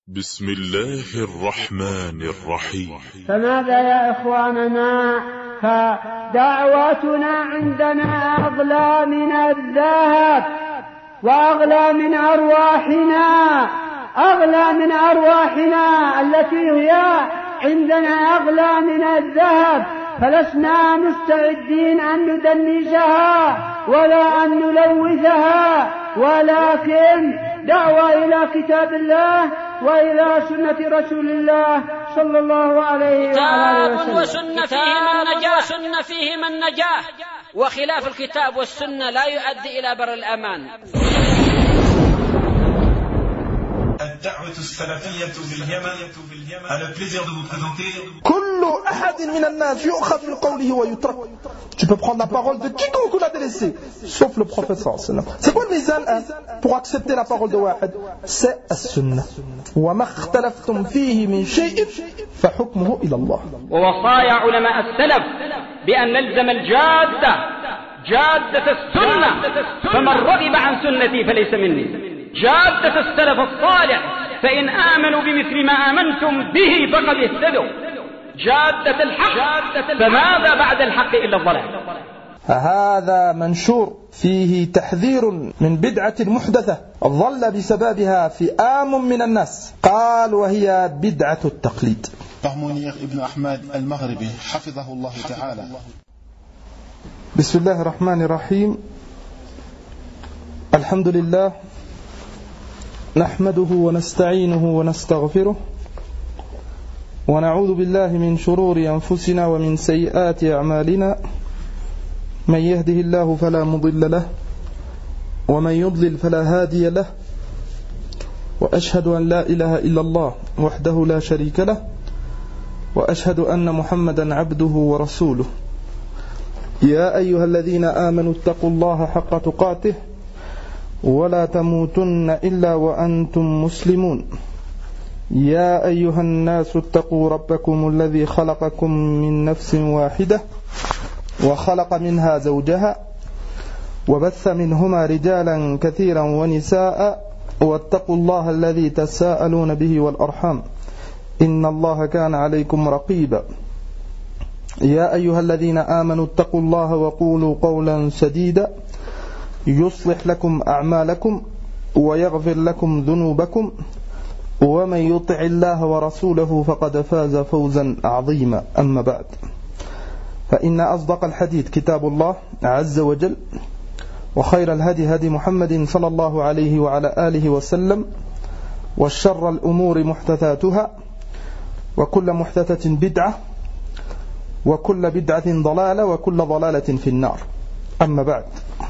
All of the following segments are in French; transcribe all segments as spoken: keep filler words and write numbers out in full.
بسم الله الرحمن الرحيم. فماذا يا إخواننا؟ فدعوتنا عندنا أغلى من الذهب وأغلى من أرواحنا، أغلى من أرواحنا التي هي عندنا أغلى من الذهب، فلسنا مستعدين أن ندنسها ولا أن نلوثها، ولكن دعوة إلى كتاب الله وإلى سنة رسول الله صلى الله عليه وآله وسلم. كتاب وسنة فيهما النجاة، وسنة فيهما النجاة، وخلاف الكتاب والسنة لا يؤدي إلى بر الأمان. الدعوة السلفية باليمن. على plaisir de vous présenter. كل أحد من الناس يؤخذ من قوله ويترك. Tu peux prendre la parole de quiconque l'a délaissé, sauf le prophète sallallahu alayhi wa sallam. C'est quoi le mizan pour accepter la parole de Wahid? C'est السنة. وما اختلفتم فيه من شيء فحكمه إلى الله. ووصايا علماء السلف بأن نلزم الجادة، جادة السنة، فمن رغب عن سنتي فليس مني. جادة السلف الصالح، فإن آمنوا بمثل ما آمنتم به فقد اهتدوا. جادة الحق، فماذا بعد الحق إلا الضلال. هذا منشور فيه تحذير من بدعة محدثة ظل بسببها فئام من الناس، قال وهي بدعة التقليد. Par Mounir ibn Ahmad al-Maghribi حفظه الله تعالى. بسم الله الرحمن الرحيم. الحمد لله نحمده ونستعينه ونستغفره ونعوذ بالله من شرور أنفسنا ومن سيئات أعمالنا، من يهده الله فلا مضل له ومن يضلل فلا هادي له، وأشهد أن لا إله إلا الله وحده لا شريك له، وأشهد أن محمدا عبده ورسوله. يا أيها الذين آمنوا اتقوا الله حق تقاته ولا تموتن إلا وأنتم مسلمون. يا أيها الناس اتقوا ربكم الذي خلقكم من نفس واحدة وخلق منها زوجها وبث منهما رجالا كثيرا ونساء، واتقوا الله الذي تساءلون به والأرحام إن الله كان عليكم رقيبا. يا أيها الذين آمنوا اتقوا الله وقولوا قولا سديدا يصلح لكم أعمالكم ويغفر لكم ذنوبكم، ومن يطع الله ورسوله فقد فاز فوزا عظيما. أما بعد، فإن أصدق الحديث كتاب الله عز وجل، وخير الهدي هدي محمد صلى الله عليه وعلى آله وسلم، والشر الأمور محدثاتها، وكل محدثة بدعة، وكل بدعة ضلالة، وكل ضلالة في النار. أما بعد،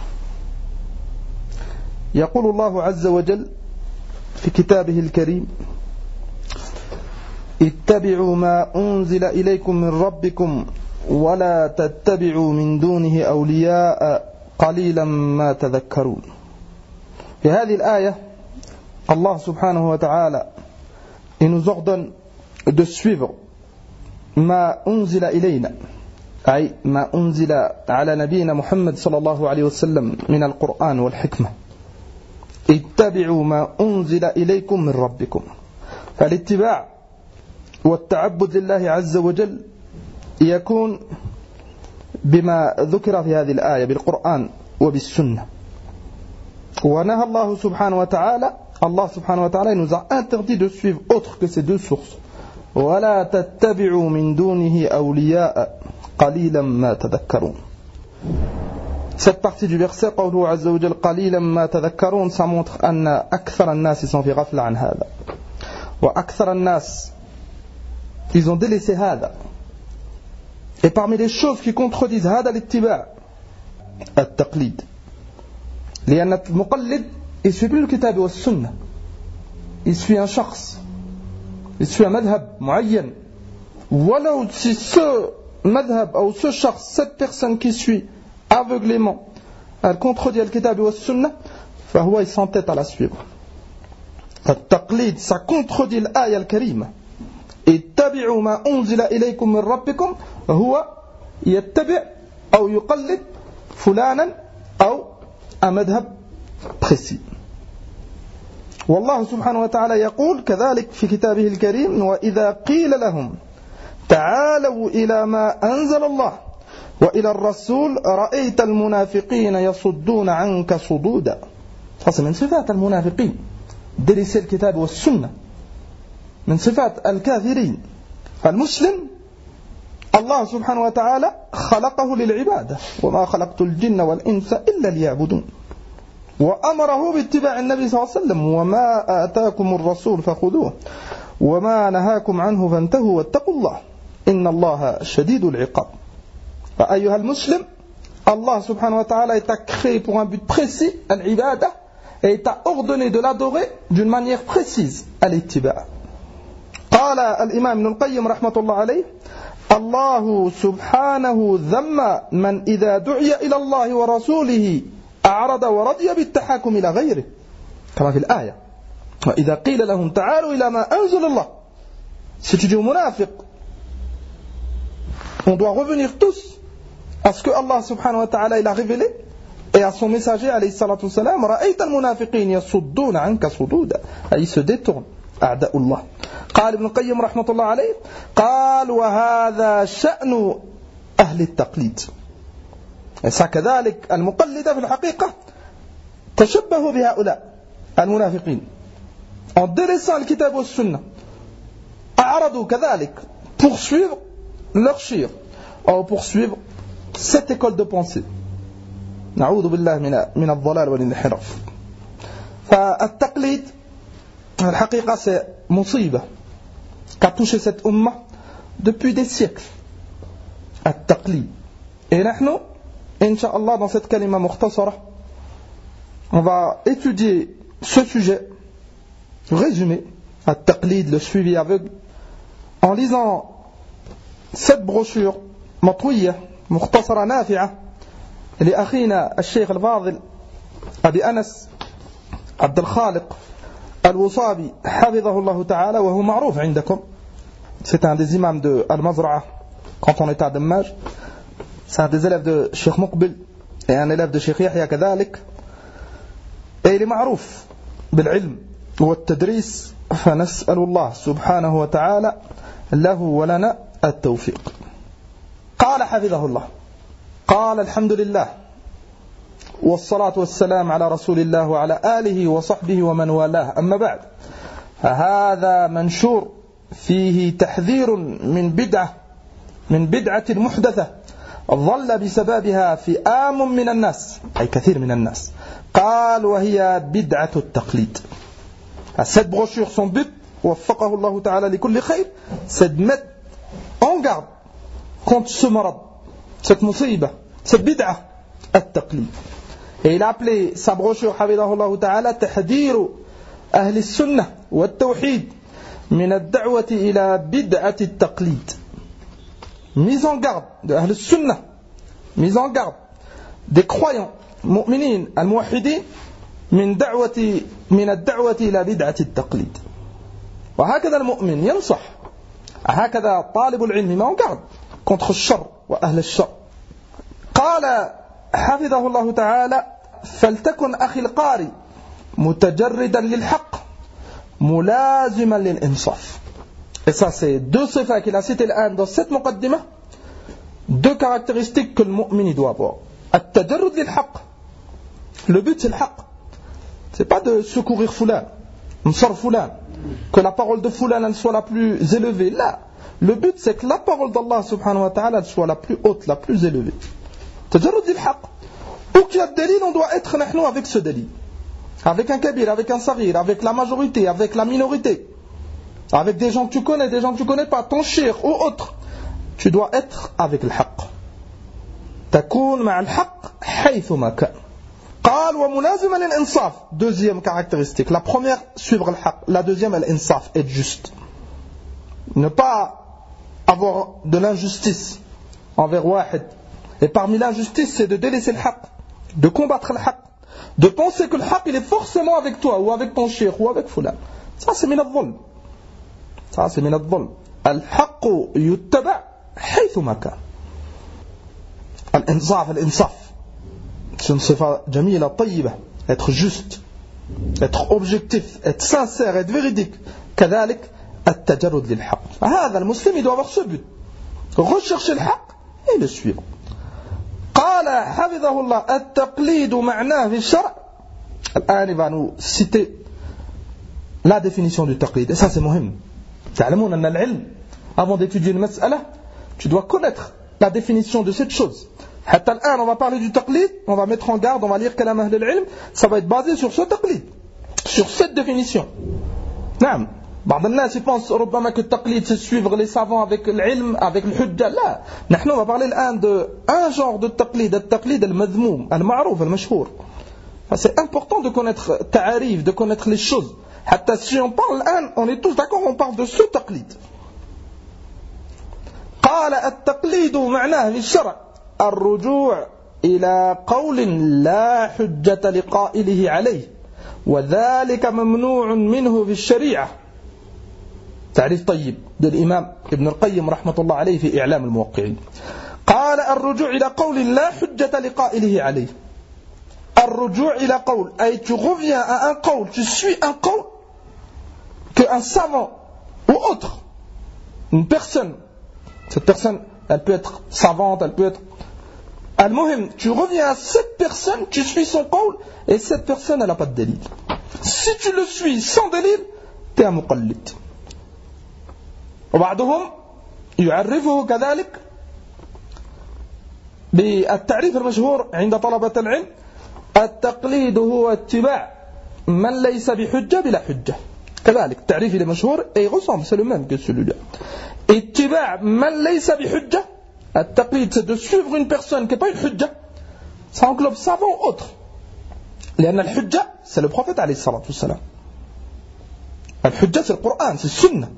يقول الله عز وجل في كتابه الكريم: اتبعوا ما أنزل إليكم من ربكم ولا تتبعوا من دونه أولياء قليلا ما تذكرون. في هذه الآية الله سبحانه وتعالى nous ordonne de suivre ما أنزل إلينا، أي ما أنزل على نبينا محمد صلى الله عليه وسلم من القرآن والحكمة. اتبعوا ما أنزل إليكم من ربكم. فالاتباع والتعبد لله عز وجل يكون بما ذكر في هذه الآية بالقرآن وبالسنة. ونهى الله سبحانه وتعالى الله سبحانه وتعالى nous a interdit de suivre autre que ces deux sources. ولا تتبعوا من دونه أولياء قليلا ما تذكرون. Cette partie du verset, قوله عز وجل قليلا ما تذكرون, ça montre أن أكثر الناس sont في غفلة عن هذا. وأكثر الناس ils ont délaissé هذا. Et parmi les choses qui contredisent هذا الاتباع التقليد. لأن المقلد il suit plus le كتاب والسنة. Il suit un شخص. Il suit un madhab معين. ولو si ce madhab ou ce شخص, cette personne qui suit aveuglément elle contredit al-kitab wa sunnah, فهو il s'entête à la suivre. التقليد ça contredit l'aya al-karima. اتبعوا ما أنزل إليكم من ربكم هو يتبع أو يقلد فلانا أو un madhab précis. والله سبحانه وتعالى يقول كذلك في كتابه الكريم وإذا قيل لهم تعالوا إلى ما أنزل الله وإلى الرسول رأيت المنافقين يصدون عنك صدودا. فصل من صفات المنافقين درس الكتاب والسنة، من صفات الكافرين. فالمسلم الله سبحانه وتعالى خلقه للعبادة وما خلقت الجن والإنس إلا ليعبدون، وأمره باتباع النبي صلى الله عليه وسلم وما آتاكم الرسول فخذوه وما نهاكم عنه فانتهوا واتقوا الله إن الله شديد العقاب. فأيها المسلم Allah subhanahu wa ta'ala t'a créé pour un but précis, al-ibada, et t'a ordonné de l'adorer d'une manière précise, al-ittiba'. قال الإمام ابن القيم رحمة الله عليه الله سبحانه ذم من إذا دعي إلى الله ورسوله أعرض ورضي بالتحاكم إلى غيره كما في الآية وإذا قيل لهم تعالوا إلى ما أنزل الله. Si tu dis aux munafiq, on doit revenir tous à ce que Allah subhanahu wa ta'ala il a révélé et à son messager alayhi salatu wassalam رأيت المنافقين يصدون عنك صدودا, ils se détournent أعداء الله. قال ابن القيم رحمة الله عليه قال وهذا شأن أهل التقليد. كذلك المقلدة في الحقيقة تشبهوا بهؤلاء المنافقين en délaissant le kitab wa sunna أعرضوا كذلك poursuivre leur shir ou poursuivre cette école de pensée. نعوذ بالله من من الضلال والانحراف. فالتقليد الحقيقة c'est مصيبة qu'a touché cette umma depuis des siècles. التقليد. Et نحن Inch'Allah, dans cette kalima mukhtasara, on va étudier ce sujet résumé, at-taqlid, le suivi aveugle, en lisant cette brochure matouiyah, mukhtasara nafi'a, لأخينا الشيخ الفاضل أبي أنس عبد الخالق الوصابي حفظه الله تعالى وهو معروف عندكم. C'est un des imams de Al-Mazra'a quand on était à Dammaj. C'est un des élèves de Cheikh Muqbil et un élève de Cheikh Yahya كذلك. Et il est معروف بالعلم والتدريس فنسأل الله سبحانه وتعالى له ولنا التوفيق. قال حفظه الله قال الحمد لله والصلاة والسلام على رسول الله وعلى آله وصحبه ومن والاه أما بعد فهذا منشور فيه تحذير من بدعة من بدعة محدثة ظل بسببها فئام من الناس أي كثير من الناس قال وهي بدعة التقليد. Cette brochure, son but وفقه الله تعالى لكل خير, c'est de mettre en garde contre ce marad, cette musiba, cette bid'a التقليد. Et il a appelé sa brochure حفظه الله تعالى تحذير أهل السنة والتوحيد من الدعوة إلى بدعة التقليد. Mise en garde de Ahl al-Sunnah, mise en garde des croyants mu'minin al-muwahhidin min da'wati min ad-da'wati ila bid'ati at-taqlid. وهكذا المؤمن ينصح, هكذا طالب العلم met en garde contre الشر وأهل الشر. قال حفظه الله تعالى فلتكن أخي القارئ متجردا للحق ملازما للإنصاف. Et ça, c'est deux sifas qu'il a cité l'un dans cette muqaddima, deux caractéristiques que le mu'min doit avoir. At-tajarrud lil-haqq. Le but, c'est le haqq. C'est pas de secourir Foulan, Msar Foulan, que la parole de Foulan elle soit la plus élevée. Là, le but, c'est que la parole d'Allah subhanahu wa ta'ala soit la plus haute, la plus élevée. Tajarrud lil-haqq. Où qu'il y a de dalil, on doit être nahnu avec ce dalil. Avec un kabir, avec un saghir, avec la majorité, avec la minorité. Avec des gens que tu connais, des gens que tu connais pas, ton cher ou autre, tu dois être avec le haqq. تكون مع الحق حيثما كان. قال وملازما للإنصاف. Deuxième caractéristique. La première, suivre le haqq. La deuxième, l'insaf, être juste. Ne pas avoir de l'injustice envers wahid. Et parmi l'injustice, c'est de délaisser le haqq, de combattre le haqq, de penser que le haqq il est forcément avec toi ou avec ton cher ou avec fulan. Ça c'est min al-dhulm. Ça c'est min al-dhulm. Al-haqqu yuttaba' haythuma kan. Al-insaf, al-insaf. C'est une sifa jamila, tayyiba, être juste. être objectif, être sincère, être véridique. كذلك التجرد للحق. هذا المسلم il doit avoir ce but. Rechercher le حق et le suivre. قال حفظه الله التقليد معناه في الشرع. الآن il va nous citer la définition du taqlid. Et ça c'est مهم. تعلمون أن العلم avant d'étudier une مسألة tu dois connaître la définition de cette chose. حتى الآن on va parler du taqlid, on va mettre en garde, on va lire كلام أهل العلم, ça va être basé sur ce taqlid, sur cette définition. نعم. بعض الناس يبونس ربما que التقليد c'est suivre les savants avec العلم, avec الحجة. لا, نحن on va parler الآن de un genre de taqlid, التقليد المذموم, المعروف, المشهور. C'est important de connaître تعاريف, de connaître les choses. حتى si on parle الآن, on est tous d'accord, on parle de ce taqlid. قال التقليد معناه في الشرع الرجوع إلى قول لا حجة لقائله عليه وذلك ممنوع منه في الشريعة. تعريف طيب للإمام ابن القيم رحمة الله عليه في إعلام الموقعين. قال الرجوع إلى قول لا حجة لقائله عليه. الرجوع إلى قول أي tu reviens à un قول, tu suis un قول que un savant ou autre, une personne, cette personne elle peut être savante, elle peut être Al-Muhim, tu reviens à cette personne, tu suis son qawl, et cette personne elle n'a pas de dalil. Si tu le suis sans dalil, tu es un muqallid. وبعضهم يعرفه كذلك بالتعريف المشهور عند طلبة العلم التقليد هو اتباع من ليس بحجة بلا حجة. كذلك التعريف المشهور et ressemble, c'est le même que celui-là. اتباع من ليس بحجة. التقليد c'est de suivre une personne qui n'est pas une hujja. Ça englobe savant ou autre. لأن الحجة c'est le prophète عليه الصلاة والسلام. الحجة c'est le Coran, c'est le Sunna.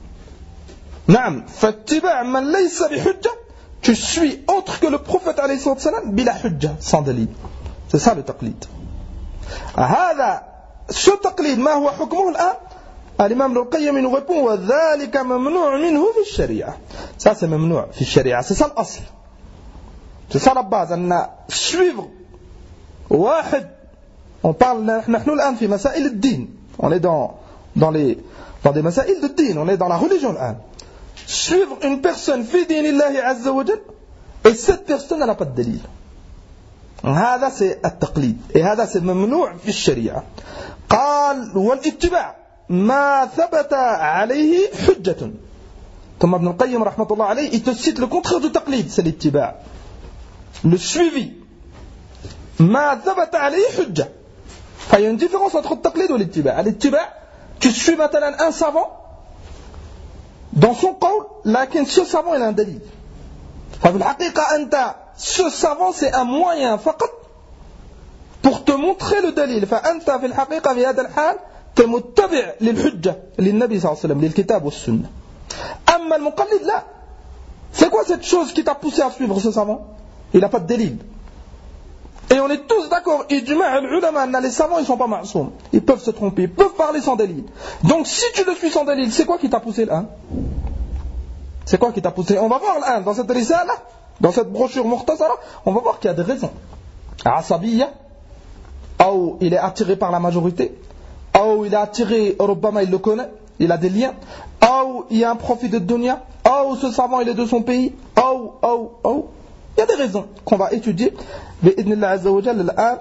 نعم. فاتباع من ليس بحجة, tu suis autre que le prophète عليه الصلاة والسلام بلا حجة, sans dalil. C'est ça le taqlid. هذا ce taqlid ما هو حكمه الآن؟ الإمام ابن القيم nous répond وذلك ممنوع منه في الشريعة. Ça c'est ممنوع في الشريعة. C'est ça l'asl. C'est ça la base. أن suivre واحد. On parle نحن الآن في مسائل الدين. On est dans dans les dans des مسائل de din. On est dans la religion الآن. Suivre une personne في دين الله عز وجل et cette personne n'a pas de dalil. هذا c'est التقليد. Et هذا c'est ممنوع في الشريعة. قال والاتباع ما ثبت عليه حجة. ثم ابن القيم رحمة الله عليه il te cite le contraire du taqlid, c'est l'ittiba', le suivi. ما ثبت عليه حجة. Il y a une différence entre le taqlid et l'ittiba'. L'ittiba', tu suis maintenant un savant dans son qawl, لكن ce savant il a un dalil. ففي الحقيقة أنت ce savant c'est un moyen فقط pour te montrer le dalil. فأنت في الحقيقة في هذا الحال متبع للحجة للنبي صلى الله عليه وسلم للكتاب والسنة. أما المقلد لا. C'est quoi cette chose qui t'a poussé à suivre ce savant? Il n'a pas de dalil. Et on est tous d'accord, ijma' al-ulama, les savants ils sont pas ma'soum. Ils peuvent se tromper, ils peuvent parler sans dalil. Donc si tu le suis sans dalil, c'est quoi qui t'a poussé là? C'est quoi qui t'a poussé? On va voir là, dans cette risala, dans cette brochure mukhtasara, on va voir qu'il y a des raisons. Asabiyya, ou il est attiré par la majorité, ou il est attiré, Rubbama il le connaît, il a des liens, ou il y a un profit de dunya, ou ce savant il est de son pays, ou, ou, ou. Il y a des raisons qu'on va étudier. بإذن الله عز وجل الآن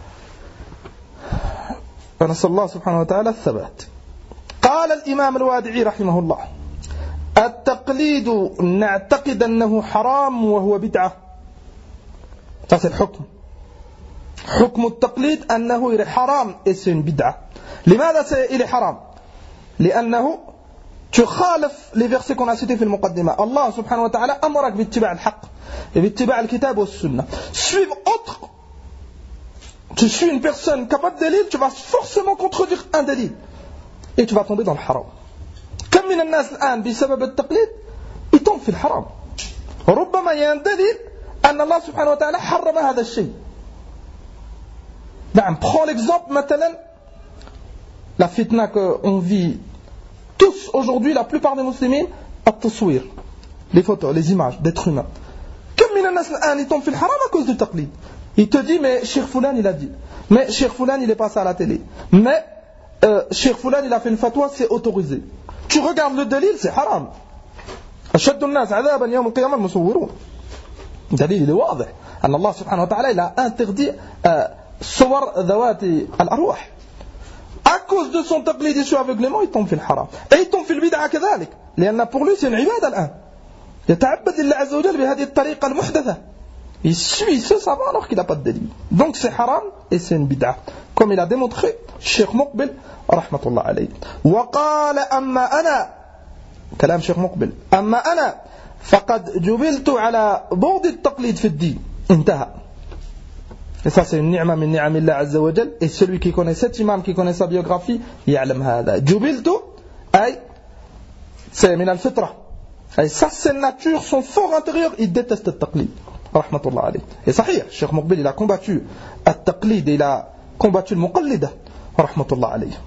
فنسأل الله سبحانه وتعالى الثبات. قال الإمام الوادعي رحمه الله التقليد نعتقد أنه حرام وهو بدعة. هذا الحكم. حكم التقليد أنه حرام اسم بدعة. لماذا il حرام؟ لأنه تخالف les versets qu'on a cités في المقدمة. الله سبحانه وتعالى أمرك باتباع الحق et باتباع الكتاب والسنة. Suivre autre, tu suis une personne qui n'a pas de dalil, tu vas forcément contredire un dalil et tu vas tomber dans le haram. كم من الناس الآن بسبب التقليد يتم في الحرام. ربما يندلل أن الله سبحانه وتعالى حرم هذا الشيء. نعم. Prends l'exemple maintenant la fitna qu'on vit tous aujourd'hui, la plupart des musulmans, التصوير, les photos, les images d'êtres humains. كم من الناس الآن يتم في الحرام à cause du taqlid. Il te dit mais Cheikh Foulan il a dit, Mais Cheikh Foulan, il est passé à la télé. Mais euh, Cheikh Foulan, il a fait une fatwa, c'est autorisé. Tu regardes le dalil, c'est haram. أشد الناس عذابا يوم القيامة المصورون. دليل il est واضح. أن الله سبحانه وتعالى il a interdit صور ذوات الأرواح. À cause de son taqlid et aveuglément, il tombe في الحرام. Et il tombe في البدعة كذلك. لأن pour lui c'est une عبادة الآن. يتعبد لله عز وجل بهذه الطريقة المحدثة. Il suit ce savant alors qu'il n'a pas de dalil. Donc c'est haram et c'est une bid'a. Comme il a démontré Cheikh Muqbil rahmatullah alayhi. وقال أما أنا كلام شيخ مقبل أما أنا فقد جبلت على بعد التقليد في الدين انتهى. Et ça c'est une ni'ma min ni'am Allah azza wa jal. Et celui qui connaît cet imam, qui connaît sa biographie, يعلم هذا. جبلت أي c'est من الفطرة. Et ça c'est nature, son fort intérieur, il déteste le taqlid. Rahmatullah alayhi. Et sahih, Cheikh Muqbil il a combattu le taqlid, il a combattu le muqallida. Rahmatullah alayhi.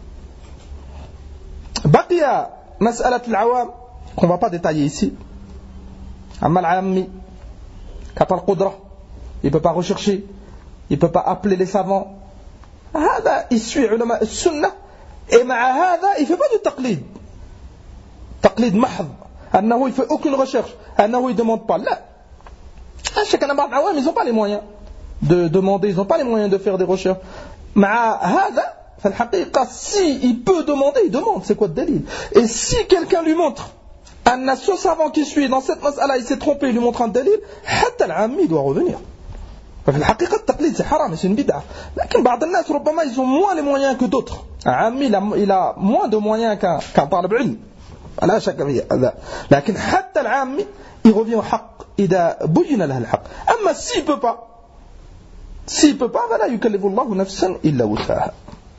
Baqiya مسألة العوام qu'on ne va pas détailler ici. أما العامي qui n'a pas la qudra, il ne peut pas rechercher, il ne peut pas appeler les savants. هذا il suit علماء السنة et مع هذا il ne fait pas du taqlid. تقليد محض أنه il ne fait aucune recherche, أنه il ne demande pas. لا. Chacun بعض العوام ils n'ont pas les moyens de demander, ils n'ont pas les moyens de faire des recherches. مع هذا فالحقيقة si il peut demander, il demande, c'est quoi le dalil. Et si quelqu'un lui montre, un ce savant qui suit dans cette mas'ala, il s'est trompé, il lui montre un dalil, حتى العامي doit revenir. ففي الحقيقة التقليد c'est haram, c'est une bid'a. لكن بعض الناس ربما ils ont moins les moyens que d'autres. Un ami il a, il a moins de moyens qu'un, qu'un طالب علم. لا شك في هذا. لكن حتى العامي il revient au حق إذا بين له الحق. أما s'il peut pas, s'il peut pas, فلا يكلف الله نفسا إلا وسعها.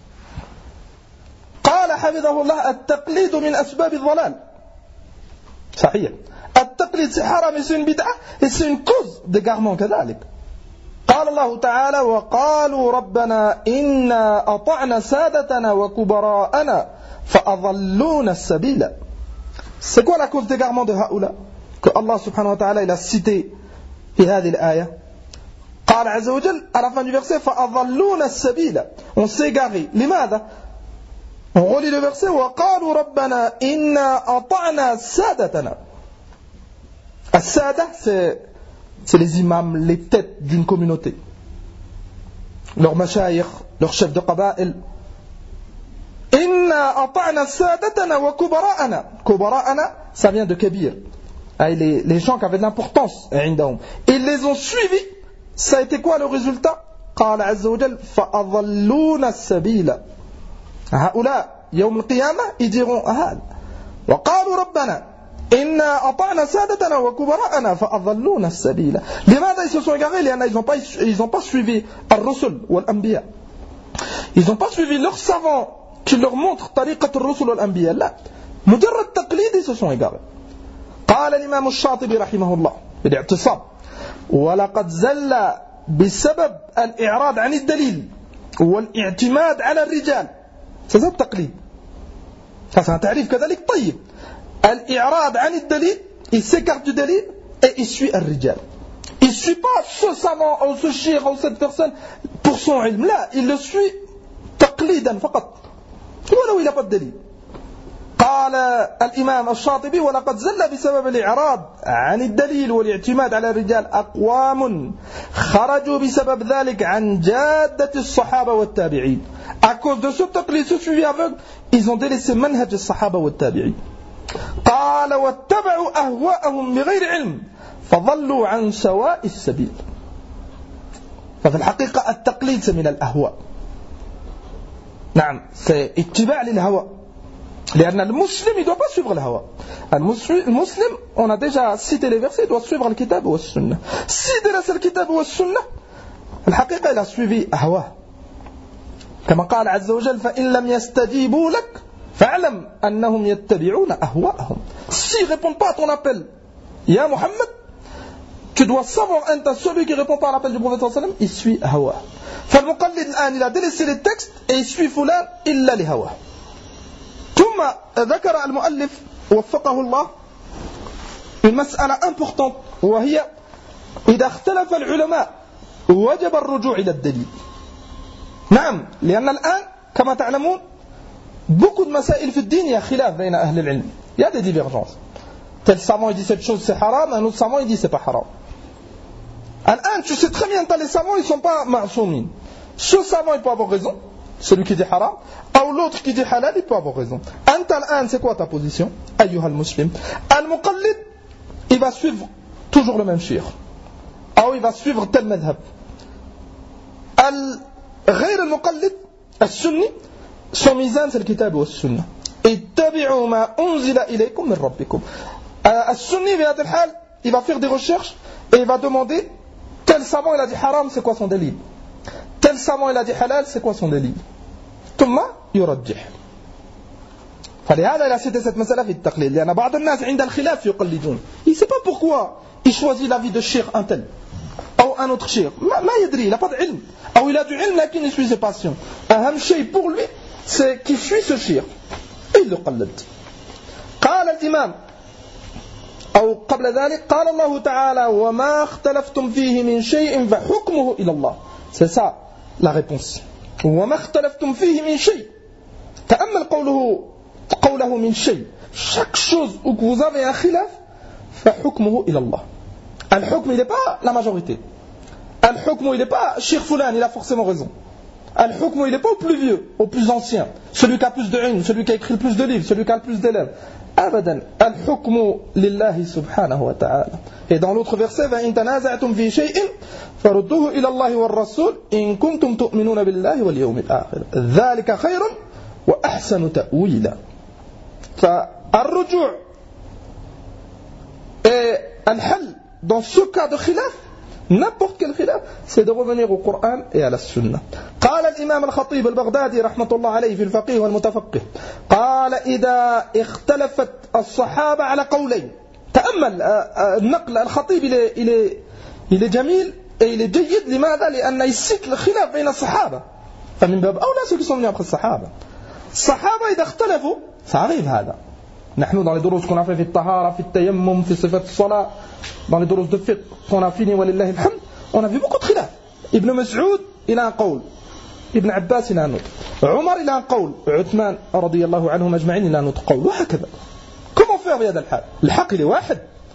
قال حفظه الله التقليد من أسباب الضلال. صحيح. التقليد c'est haram et c'est une bid'a et c'est une cause d'égarement كذلك. قال الله تعالى وقالوا ربنا إنا أطعنا سادتنا وكبراءنا فأضلونا السبيل. C'est quoi la cause d'égarement de هؤلاء que Allah subhanahu wa ta'ala il a cité في هذه الآية. قال عز وجل à la fin du verset فأضلونا السبيل. On s'est égaré. لماذا؟ On relit le verset وقالوا ربنا إنا أطعنا سادتنا. السادة c'est c'est les imams, les têtes d'une communauté, leurs mashayikh, leurs chefs de qaba'il. إنا أطعنا سادتنا وكبراءنا. كبراءنا ça vient de kabir, les, les gens qui avaient de l'importance عندهم. Ils les ont suivis. Ça a été quoi le résultat? قال عز وجل فأضلونا السبيل. هؤلاء يوم القيامة ils diront هذا وقالوا ربنا إنا أطعنا سادتنا وكبراءنا فأضلونا السبيل. لماذا ils se sont égarés? لأن ils n'ont pas ils n'ont pas suivi الرسل والأنبياء. Ils n'ont pas suivi leurs savants qui leur montrent طريقة الرسل والأنبياء. لا مجرد تقليد ils se sont égarés. قال الإمام الشاطبي رحمه الله بالاعتصام ولقد زل بسبب الإعراض عن الدليل والاعتماد على الرجال. C'est ça le taqlid. Ça c'est un tarif كذلك طيب. الإعراض عن الدليل, il s'écarte du dalil et il suit الرجال. Il ne suit pas ce savant ou ce cheikh ou cette personne pour son ilm. Là, il le suit تقليدا فقط ولو il n'a pas de dalil. قال الإمام الشاطبي ولقد زل بسبب الإعراض عن الدليل والاعتماد على الرجال أقوام خرجوا بسبب ذلك عن جادة الصحابة والتابعين. À cause de ce taqlid, ce suivi aveugle, ils ont délaissé manhaj الصحابة والتابعين. قال واتبعوا أهواءهم بغير علم فضلوا عن سواء السبيل. ففي الحقيقة التقليد c'est من الأهواء. نعم c'est اتباع للهوى. لأن المسلم il ne doit pas suivre le hawa. Le muslim, on a déjà cité les versets, il doit suivre le kitab ou le sunnah. S'il délaisse le kitab ou le sunnah, الحقيقة il a suivi هواه. كما قال عز وجل فإن لم يستجيبوا لك فاعلم أنهم يتبعون أهواءهم. S'ils ne répondent pas à ton appel, Ya Muhammad, tu dois savoir أنت celui qui ne répond pas à l'appel du prophète صلى الله عليه وسلم, il suit هواه. فالمقلد الآن il a délaissé les textes et il suit فلان إلا لهواه. ثم ذكر المؤلف وفقه الله une مسألة importante وهي إذا اختلف العلماء وجب الرجوع إلى الدليل. نعم لأن الآن كما تعلمون beaucoup de مسائل في الدين يا خلاف بين أهل العلم. Il y a des divergences. Tel savant il dit cette chose c'est haram, un autre savant il dit c'est pas haram. الآن tu sais très bien que les savants ils sont pas ma'soumines. Ce savant il peut avoir raison, celui qui dit haram, ou l'autre qui dit halal il peut avoir raison. أنت الآن c'est quoi ta position أيها المسلم؟ المقلد il va suivre toujours le même cheikh, ou il va suivre tel madhab. غير المقلد السني son ميزان c'est le كتاب والسنة. اتبعوا ما أنزل إليكم من ربكم. السني بهذا الحال il va faire des recherches et il va demander tel savant il a dit haram c'est quoi son dalil, tel savant il a dit halal c'est quoi son dalil, ثم يرجح. فلهذا il a cité cette مسألة في التقليد لأن بعض الناس عند الخلاف يقلدون. Il ne sait pas pourquoi il choisit l'avis de cheikh un tel ou un autre cheikh, ما يدري, il n'a pas d'ilm, ou il a du ilm لكن il suit ses passions. أهم شيء pour lui c'est qu'il suit ce cheikh et il le قلد. قال الإمام أو قبل ذلك قال الله تعالى وما اختلفتم فيه من شيء فحكمه إلى الله. C'est ça la réponse. وما اختلفتم فيه من شيء. تأمل قوله قوله من شيء. Chaque chose où vous avez un khilaf فحكمه إلى الله. الحكم il n'est pas la majorité. الحكم il n'est pas Cheikh Foulan il a forcément raison. الحكم il n'est pas au plus vieux, au plus ancien, celui qui a plus de ilm, celui qui a écrit le plus de livres, celui qui a le plus d'élèves. أبدا الحكم لله سبحانه وتعالى. Et dans l'autre verset فإن تنازعتم في شيء فردوه إلى الله والرسول إن كنتم تؤمنون بالله واليوم الآخر ذلك خير وأحسن تأويلا. فالرجوع et الحل dans ce cas de khilaf, n'importe quel khilaf, c'est de revenir au Coran et à la Sunna. قال الإمام الخطيب البغدادي رحمة الله عليه في الفقيه والمتفقه قال إذا اختلفت الصحابة على قولين. تأمل النقل الخطيب il est il est جميل et il est جيد. لماذا؟ لأن يسيت الخلاف بين الصحابة. فمن باب أولى ceux qui sont venus après الصحابة. الصحابة إذا اختلفوا ça arrive هذا. نحن dans les دروس qu'on a fait في الطهارة في التيمم في صفة الصلاة, dans les دروس de fiqh qu'on a fini ولله الحمد, on a vu beaucoup de khilaf. Ibn Mas'ud il a un قول, Ibn Abbas il a un autre, Omar il a un قول, Uthman رضي الله عنهم أجمعين il a un autre قول, وهكذا. Comment faire بهذا الحال؟ الحق il est واحد.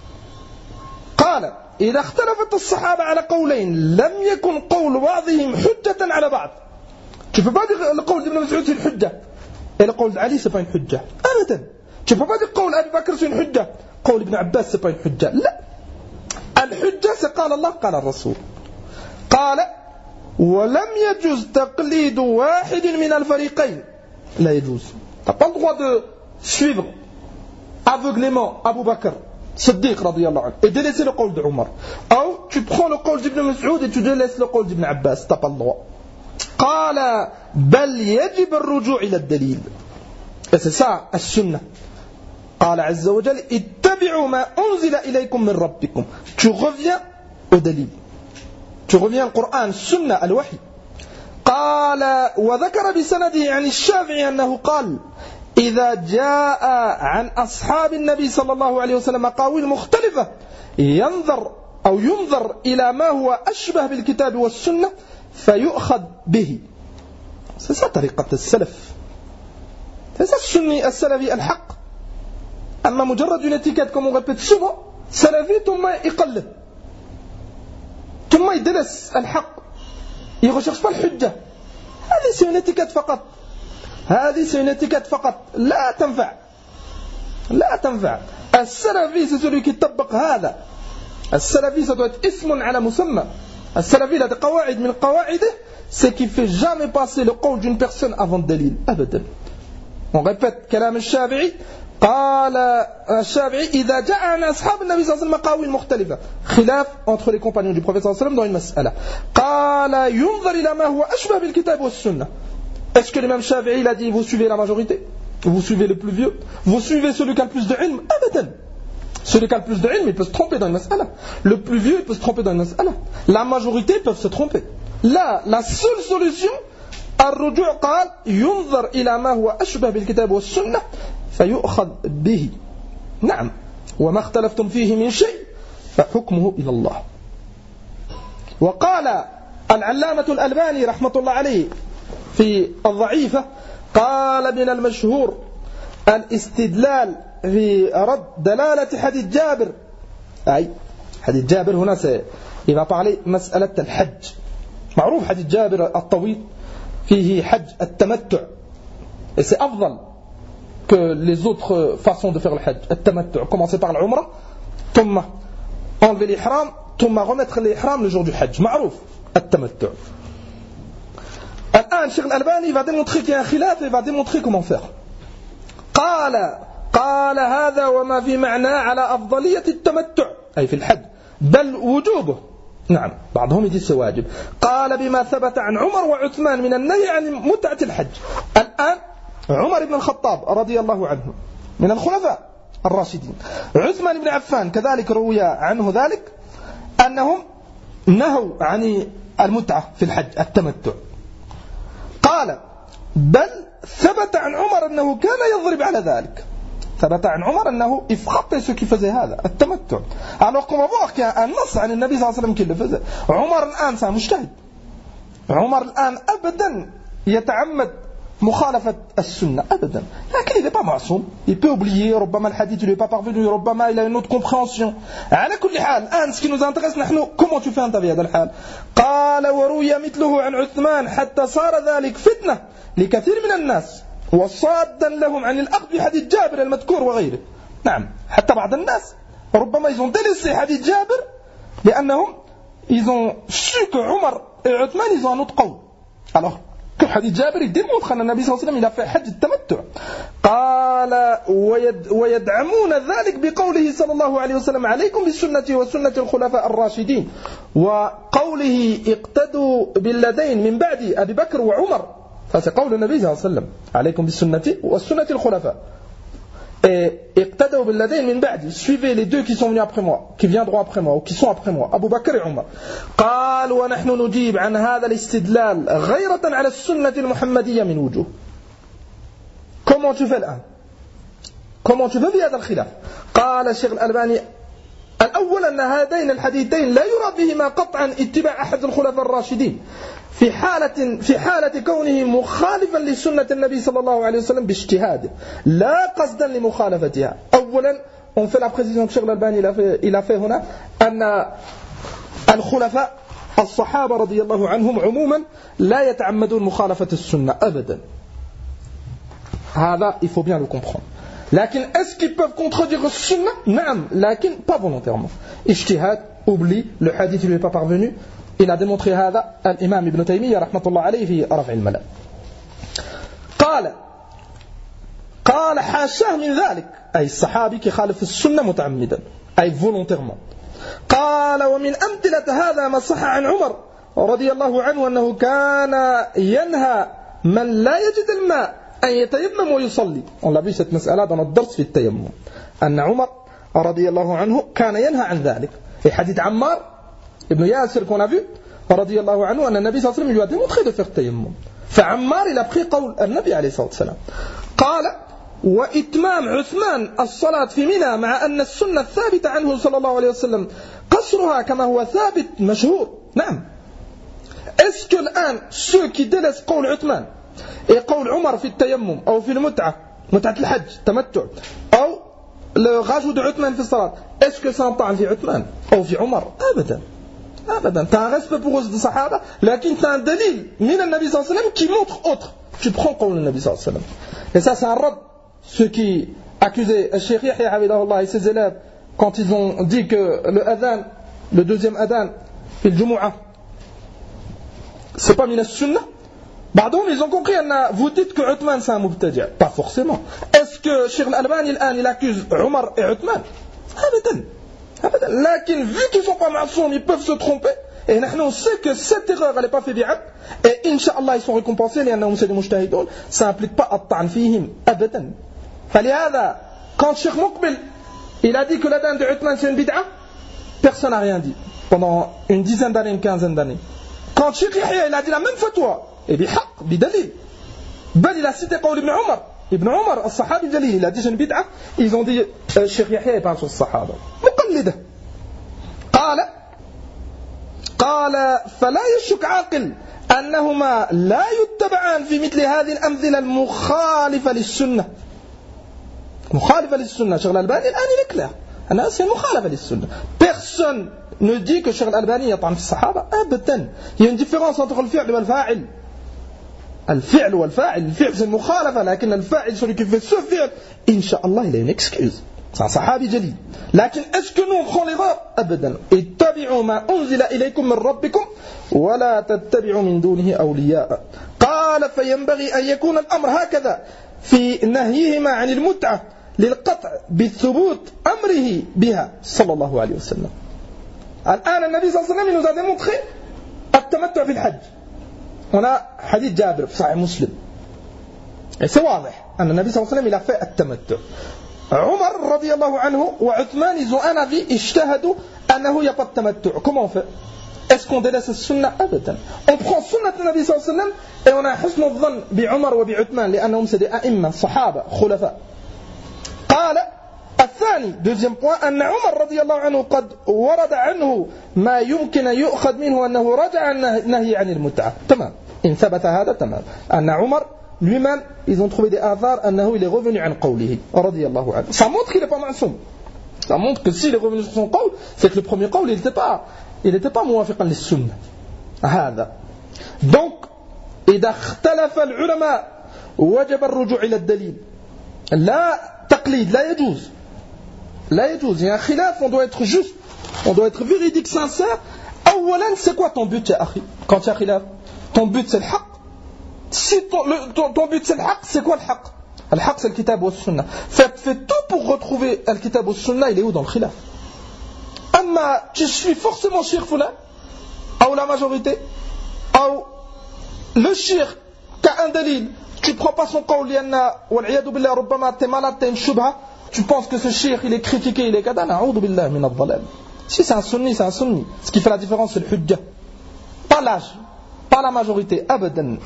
قال إذا اختلفت الصحابة على قولين لم يكن قول بعضهم حجة على بعض. Tu peux pas dire le قول d'Ibn Mas'ud c'est une hujja et le قول d'Ali c'est pas une hujja. أبدا. Tu peux pas dire قول أبي بكر c'est une hujja, قول ابن عباس c'est pas une hujja. لا, الحجة c'est قال الله قال الرسول. قال ولم يجوز تقليد واحد من الفريقين. لا يجوز. Tu n'as pas le droit de suivre aveuglément Abu Bakr Siddiq radiyallahu anhu et délaisser le قول de Omar. Ou tu prends le قول d'Ibn Mas'ud et tu délaisses le قول d'Ibn Abbas. Tu n'as pas le droit. قال بل يجب الرجوع إلى الدليل. Et c'est ça السنة. قال عز وجل اتبعوا ما أنزل إليكم من ربكم. Tu reviens au dalil. Tu reviens au Coran, السنة, الوحي. قال وذكر بسنده عن الشافعي أنه قال إذا جاء عن أصحاب النبي صلى الله عليه وسلم أقاويل مختلفة ينظر أو ينظر إلى ما هو أشبه بالكتاب والسنة فيؤخذ به. C'est ça طريقة السلف. C'est ça السني السلفي الحق. أما مجرد une étiquette comme on répète souvent سلفي ثم يقلد ثم يدرس الحق, il ne recherche pas الحجة. هذه c'est une étiquette فقط. هذه c'est une étiquette فقط لا تنفع لا تنفع. السلفي c'est celui qui طبق هذا. السلفي ça doit être اسم على مسمى. السلفي له قواعد من قواعده c'est qu'il ne fait jamais passer le قول d'une personne avant le dalil. أبدا. On répète كلام الشافعي. قال الشافعي إذا جاء عن أصحاب النبي صلى الله عليه وسلم قاويل مختلفة, خلاف entre les compagnons du prophète صلى الله عليه وسلم dans une مسألة. قال ينظر إلى ما هو أشبه بالكتاب والسنة. Est-ce que l'imam Shafi'i il a dit vous suivez la majorité, vous suivez le plus vieux, vous suivez celui qui a le plus de ilm? Abadan. Celui qui a le plus de ilm il peut se tromper dans une mas'ala. Le plus vieux il peut se tromper dans une mas'ala. La majorité peuvent se tromper. Là, la seule solution الرجوع قال ينظر إلى ما هو أشبه بالكتاب والسنة فيؤخذ به. نعم. وما اختلفتم فيه من شيء فحكمه إلى الله. وقال العلامة الألباني رحمة الله عليه في الضعيفة قال من المشهور الاستدلال في رد دلالة حديث جابر. أي حديث جابر هنا il va parler مسألة الحج. معروف حديث جابر الطويل فيه حج التمتع et c'est أفضل que les autres façons de faire le hajj. التمتع, commencer par l'umrah ثم enlever l'ihram ثم remettre l'ihram le jour du hajj. معروف التمتع. الآن الشيخ الألباني va démontrer qu'il y a un khilaf et va démontrer comment faire. قال قال هذا وما في معناه على أفضلية التمتع أي في الحج بل وجوبه. نعم بعضهم يدي واجب. قال بما ثبت عن عمر وعثمان من النهي عن متعة الحج. الآن عمر بن الخطاب رضي الله عنه من الخلفاء الراشدين, عثمان بن عفان كذلك روي عنه ذلك أنهم نهوا عن المتعة في الحج التمتع. قال بل ثبت عن عمر أنه كان يضرب على ذلك. ثبت عن عمر أنه إفخط ceux qui faisaient هذا التمتع. alors qu'on va voir qu'il y a un نص عن النبي صلى الله عليه وسلم qui le faisait. عمر الآن c'est un مجتهد. عمر الآن أبدا يتعمد مخالفة السنة أبدا, لكن il n'est pas معصوم, il peut oublier, ربما الحديث il n'est pas parvenu, ربما il a une autre compréhension. على كل حال الآن ce qui nous intéresse نحن comment tu fais أنت في هذا الحال. قال وروي مثله عن عثمان حتى صار ذلك فتنة لكثير من الناس وصادا لهم عن الأخذ بحديث جابر المذكور وغيره. نعم حتى بعض الناس ربما ils ont délaissé حديث جابر لأنهم ils ont su que Omar et Uthman ils ont un autre قول. alors que حديث جابر il démontre أن النبي صلى الله عليه وسلم il a fait حج التمتع. قال ويد ويدعمون ذلك بقوله صلى الله عليه وسلم عليكم بالسنة وسنة الخلفاء الراشدين, وقوله اقتدوا بالذين من بعد أبي بكر وعمر. فسي قول النبي صلى الله عليه وسلم عليكم بالسنة والسنة الخلفاء. Et اقتدوا بالذين من بعد, suivez les deux qui sont venus après moi, qui viendront après moi ou qui sont après moi, Abu Bakr et Umar. قال ونحن نجيب عن هذا الاستدلال غيرة على السنة المحمدية من وجوه. Comment tu fais الآن? Comment tu fais في هذا الخلاف؟ قال الشيخ الألباني الأول أن هذين الحديثين لا يراد بهما قطعا اتباع أحد الخلفاء الراشدين في حالة في حالة كونه مخالفا لسنة النبي صلى الله عليه وسلم باجتهاده لا قصدا لمخالفتها. أولا on fait la précision que Cheikh Al-Albani il a fait, il a fait هنا أن الخلفاء الصحابة رضي الله عنهم عموما لا يتعمدون مخالفة السنة أبدا. هذا il faut bien le comprendre. لكن est-ce qu'ils peuvent contredire le sunna? نعم, لكن pas volontairement. اجتهاد, oubli, le hadith ne lui est pas parvenu. Il a démontré هذا الإمام ابن تيمية رحمة الله عليه في رفع الملام. قال قال حاشاه من ذلك أي الصحابي كي خالف السنة متعمدا أي volontairement. قال ومن أمثلة هذا ما صح عن عمر رضي الله عنه أنه كان ينهى من لا يجد الماء أن يتيمم ويصلي. On l'a vu cette مسألة dans notre درس في التيمم أن عمر رضي الله عنه كان ينهى عن ذلك. في حديث عمار ابن ياسر qu'on a vu رضي الله عنه أن النبي صلى الله عليه وسلم lui a démontré de faire التيمم. فعمار il a pris قول النبي عليه الصلاة والسلام. قال وإتمام عثمان الصلاة في منى مع أن السنة الثابتة عنه صلى الله عليه وسلم قصرها كما هو ثابت مشهور. نعم. Est-ce que الآن ceux qui délaissent قول عثمان et قول عمر في التيمم أو في المتعة متعة الحج تمتع أو le rajout de عثمان في الصلاة, est-ce que ça entend في عثمان أو في عمر؟ أبدا أبدا. Tu as un respect pour eux de Sahaba, لكن tu as un dalil من النبي صلى الله عليه وسلم qui montre autre. Tu prends قول النبي صلى الله عليه وسلم. Et ça c'est un rad. Ceux qui accusaient le Cheikh Yahya Habibullah et ses élèves quand ils ont dit que le adhan, le deuxième adhan, في الجمعة c'est pas من السنة. بعضهم ils ont compris que vous dites que Uthman c'est un mubtadi'. Pas forcément. Est-ce que Cheikh Al-Albani الآن il accuse Omar et Uthman? أبدا أبدا. لكن vu qu'ils sont pas معصوم ils peuvent se tromper. Et nous on sait que cette erreur elle n'est pas faite bi'ab. Et Inch'Allah ils sont récompensés لأنهم سيدي مجتهدون. Ça n'implique pas الطعن فيهم أبدا. فلهذا quand Cheikh Muqbil il a dit que l'adhan de Uthman c'est une bid'a, personne n'a rien dit pendant une dizaine d'années, une quinzaine d'années. Quand Cheikh Yahya il a dit la même fatwa et بحق بدليل بل il a cité قول ابن عمر ابن عمر الصحابي الجليل il a dit c'est une bid'a, ils ont dit Cheikh Yahya il parle sur le sahaba مقلده. قال قال فلا يشك عاقل أنهما لا يتبعان في مثل هذه الأمثلة المخالفة للسنة. مخالفة للسنة. Cheikh Al-Albani الآن il est clair. أنا c'est مخالفة للسنة. Personne ne dit que Cheikh Al-Albani يطعن في الصحابة أبدا. Il y a une différence entre الفعل والفاعل. الفعل والفاعل. الفعل c'est المخالفة لكن الفاعل celui qui fait ce فعل إن شاء الله il a une excuse. C'est un صحابي جليل. لكن est-ce que nous on prend l'erreur أبدا. اتبعوا ما أنزل إليكم من ربكم ولا تتبعوا من دونه أولياء. قال فينبغي أن يكون الأمر هكذا في نهيهما عن المتعة للقطع بالثبوت أمره بها صلى الله عليه وسلم. الآن النبي صلى الله عليه وسلم nous a démontré التمتع في الحج. On a حديث جابر في صحيح مسلم. Et c'est واضح أن النبي صلى الله عليه وسلم il a fait التمتع. عمر رضي الله عنه وعثمان ils ont un avis اجتهدوا أنه il n'y a pas de tamattu'. Comment on fait? Est-ce qu'on délaisse la sunna? أبدا. On prend sunna de Nabi sallallahu alayhi wa sallam et on a حسن الظن بعمر وبعثمان لأنهم c'est des أئمة صحابة خلفاء. قال الثاني deuxième point أن عمر رضي الله عنه قد ورد عنه ما يمكن يؤخذ منه أنه رجع النهي عن المتعة. تمام. إن ثبت هذا تمام. أن عمر lui-même ils ont trouvé des athars أنه il est revenu عن قوله رضي الله عنه. Ça montre qu'il n'est pas معصوم. Ça montre que s'il est revenu sur son qawl, c'est que le premier qawl il n'était pas il n'était pas موافقا للسنة. هذا. Donc إذا اختلف العلماء وجب الرجوع إلى الدليل. لا تقليد لا يجوز. لا يجوز. Il y a un khilaf, on doit être juste, on doit être véridique, sincère. أولا c'est quoi ton but يا أخي quand il y a khilaf? Ton but c'est le haqq. Si ton, le, ton, ton but c'est le haqq, c'est quoi le haqq? Le haqq c'est le kitab ou le sunnah. Fais, fais tout pour retrouver le kitab ou le sunnah, il est où dans le khilaf? Amma tu suis forcément Cheikh Foulan ou la majorité ou le Cheikh qui a un dalil, tu prends pas son qawl lianna wal'iyadu billah rubbama t'es malade, t'es une shubha, tu penses que ce Cheikh il est critiqué, il est kada, na'oudhu billah min ad-dhalal. Si c'est un sunni, c'est un sunni. Ce qui fait la différence c'est le hujja, pas l'âge, pas la majorité, abadan.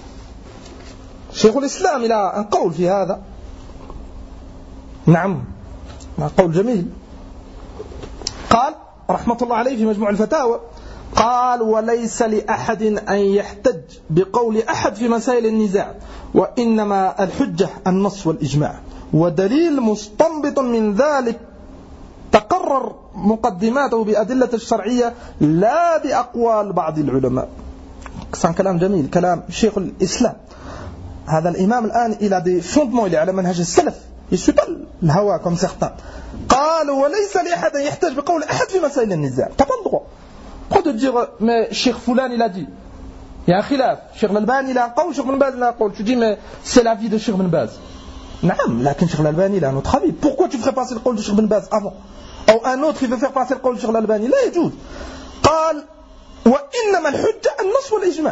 شيخ الإسلام إلى أن قول في هذا. نعم قول جميل. قال رحمة الله عليه في مجموع الفتاوى قال وليس لأحد أن يحتج بقول أحد في مسائل النزاع وإنما الحجة النص والإجماع ودليل مستنبط من ذلك تقرر مقدماته بأدلة الشرعية لا بأقوال بعض العلماء. c'est كلام جميل كلام شيخ الإسلام. هذا الإمام الآن il a des fondements, il est على منهج السلف, il ne suit pas le hawa comme certains. قال وليس لأحد يحتاج بقول أحد في مسائل النزاع. T'as pas le droit. Pourquoi te dire mais Cheikh Foulan il a dit, il y a un khilaf, Cheikh Al-Albani il a un qawl, Cheikh Ibn Baz il a un qawl. Tu dis mais c'est l'avis de Cheikh Ibn Baz. نعم لكن Cheikh Al-Albani il a un autre avis. Pourquoi tu ferais passer le qawl de Cheikh Ibn Baz avant ou un autre il veut faire passer le qawl de Cheikh Al-Albani? لا يجوز. قال وإنما الحجة النص والإجماع.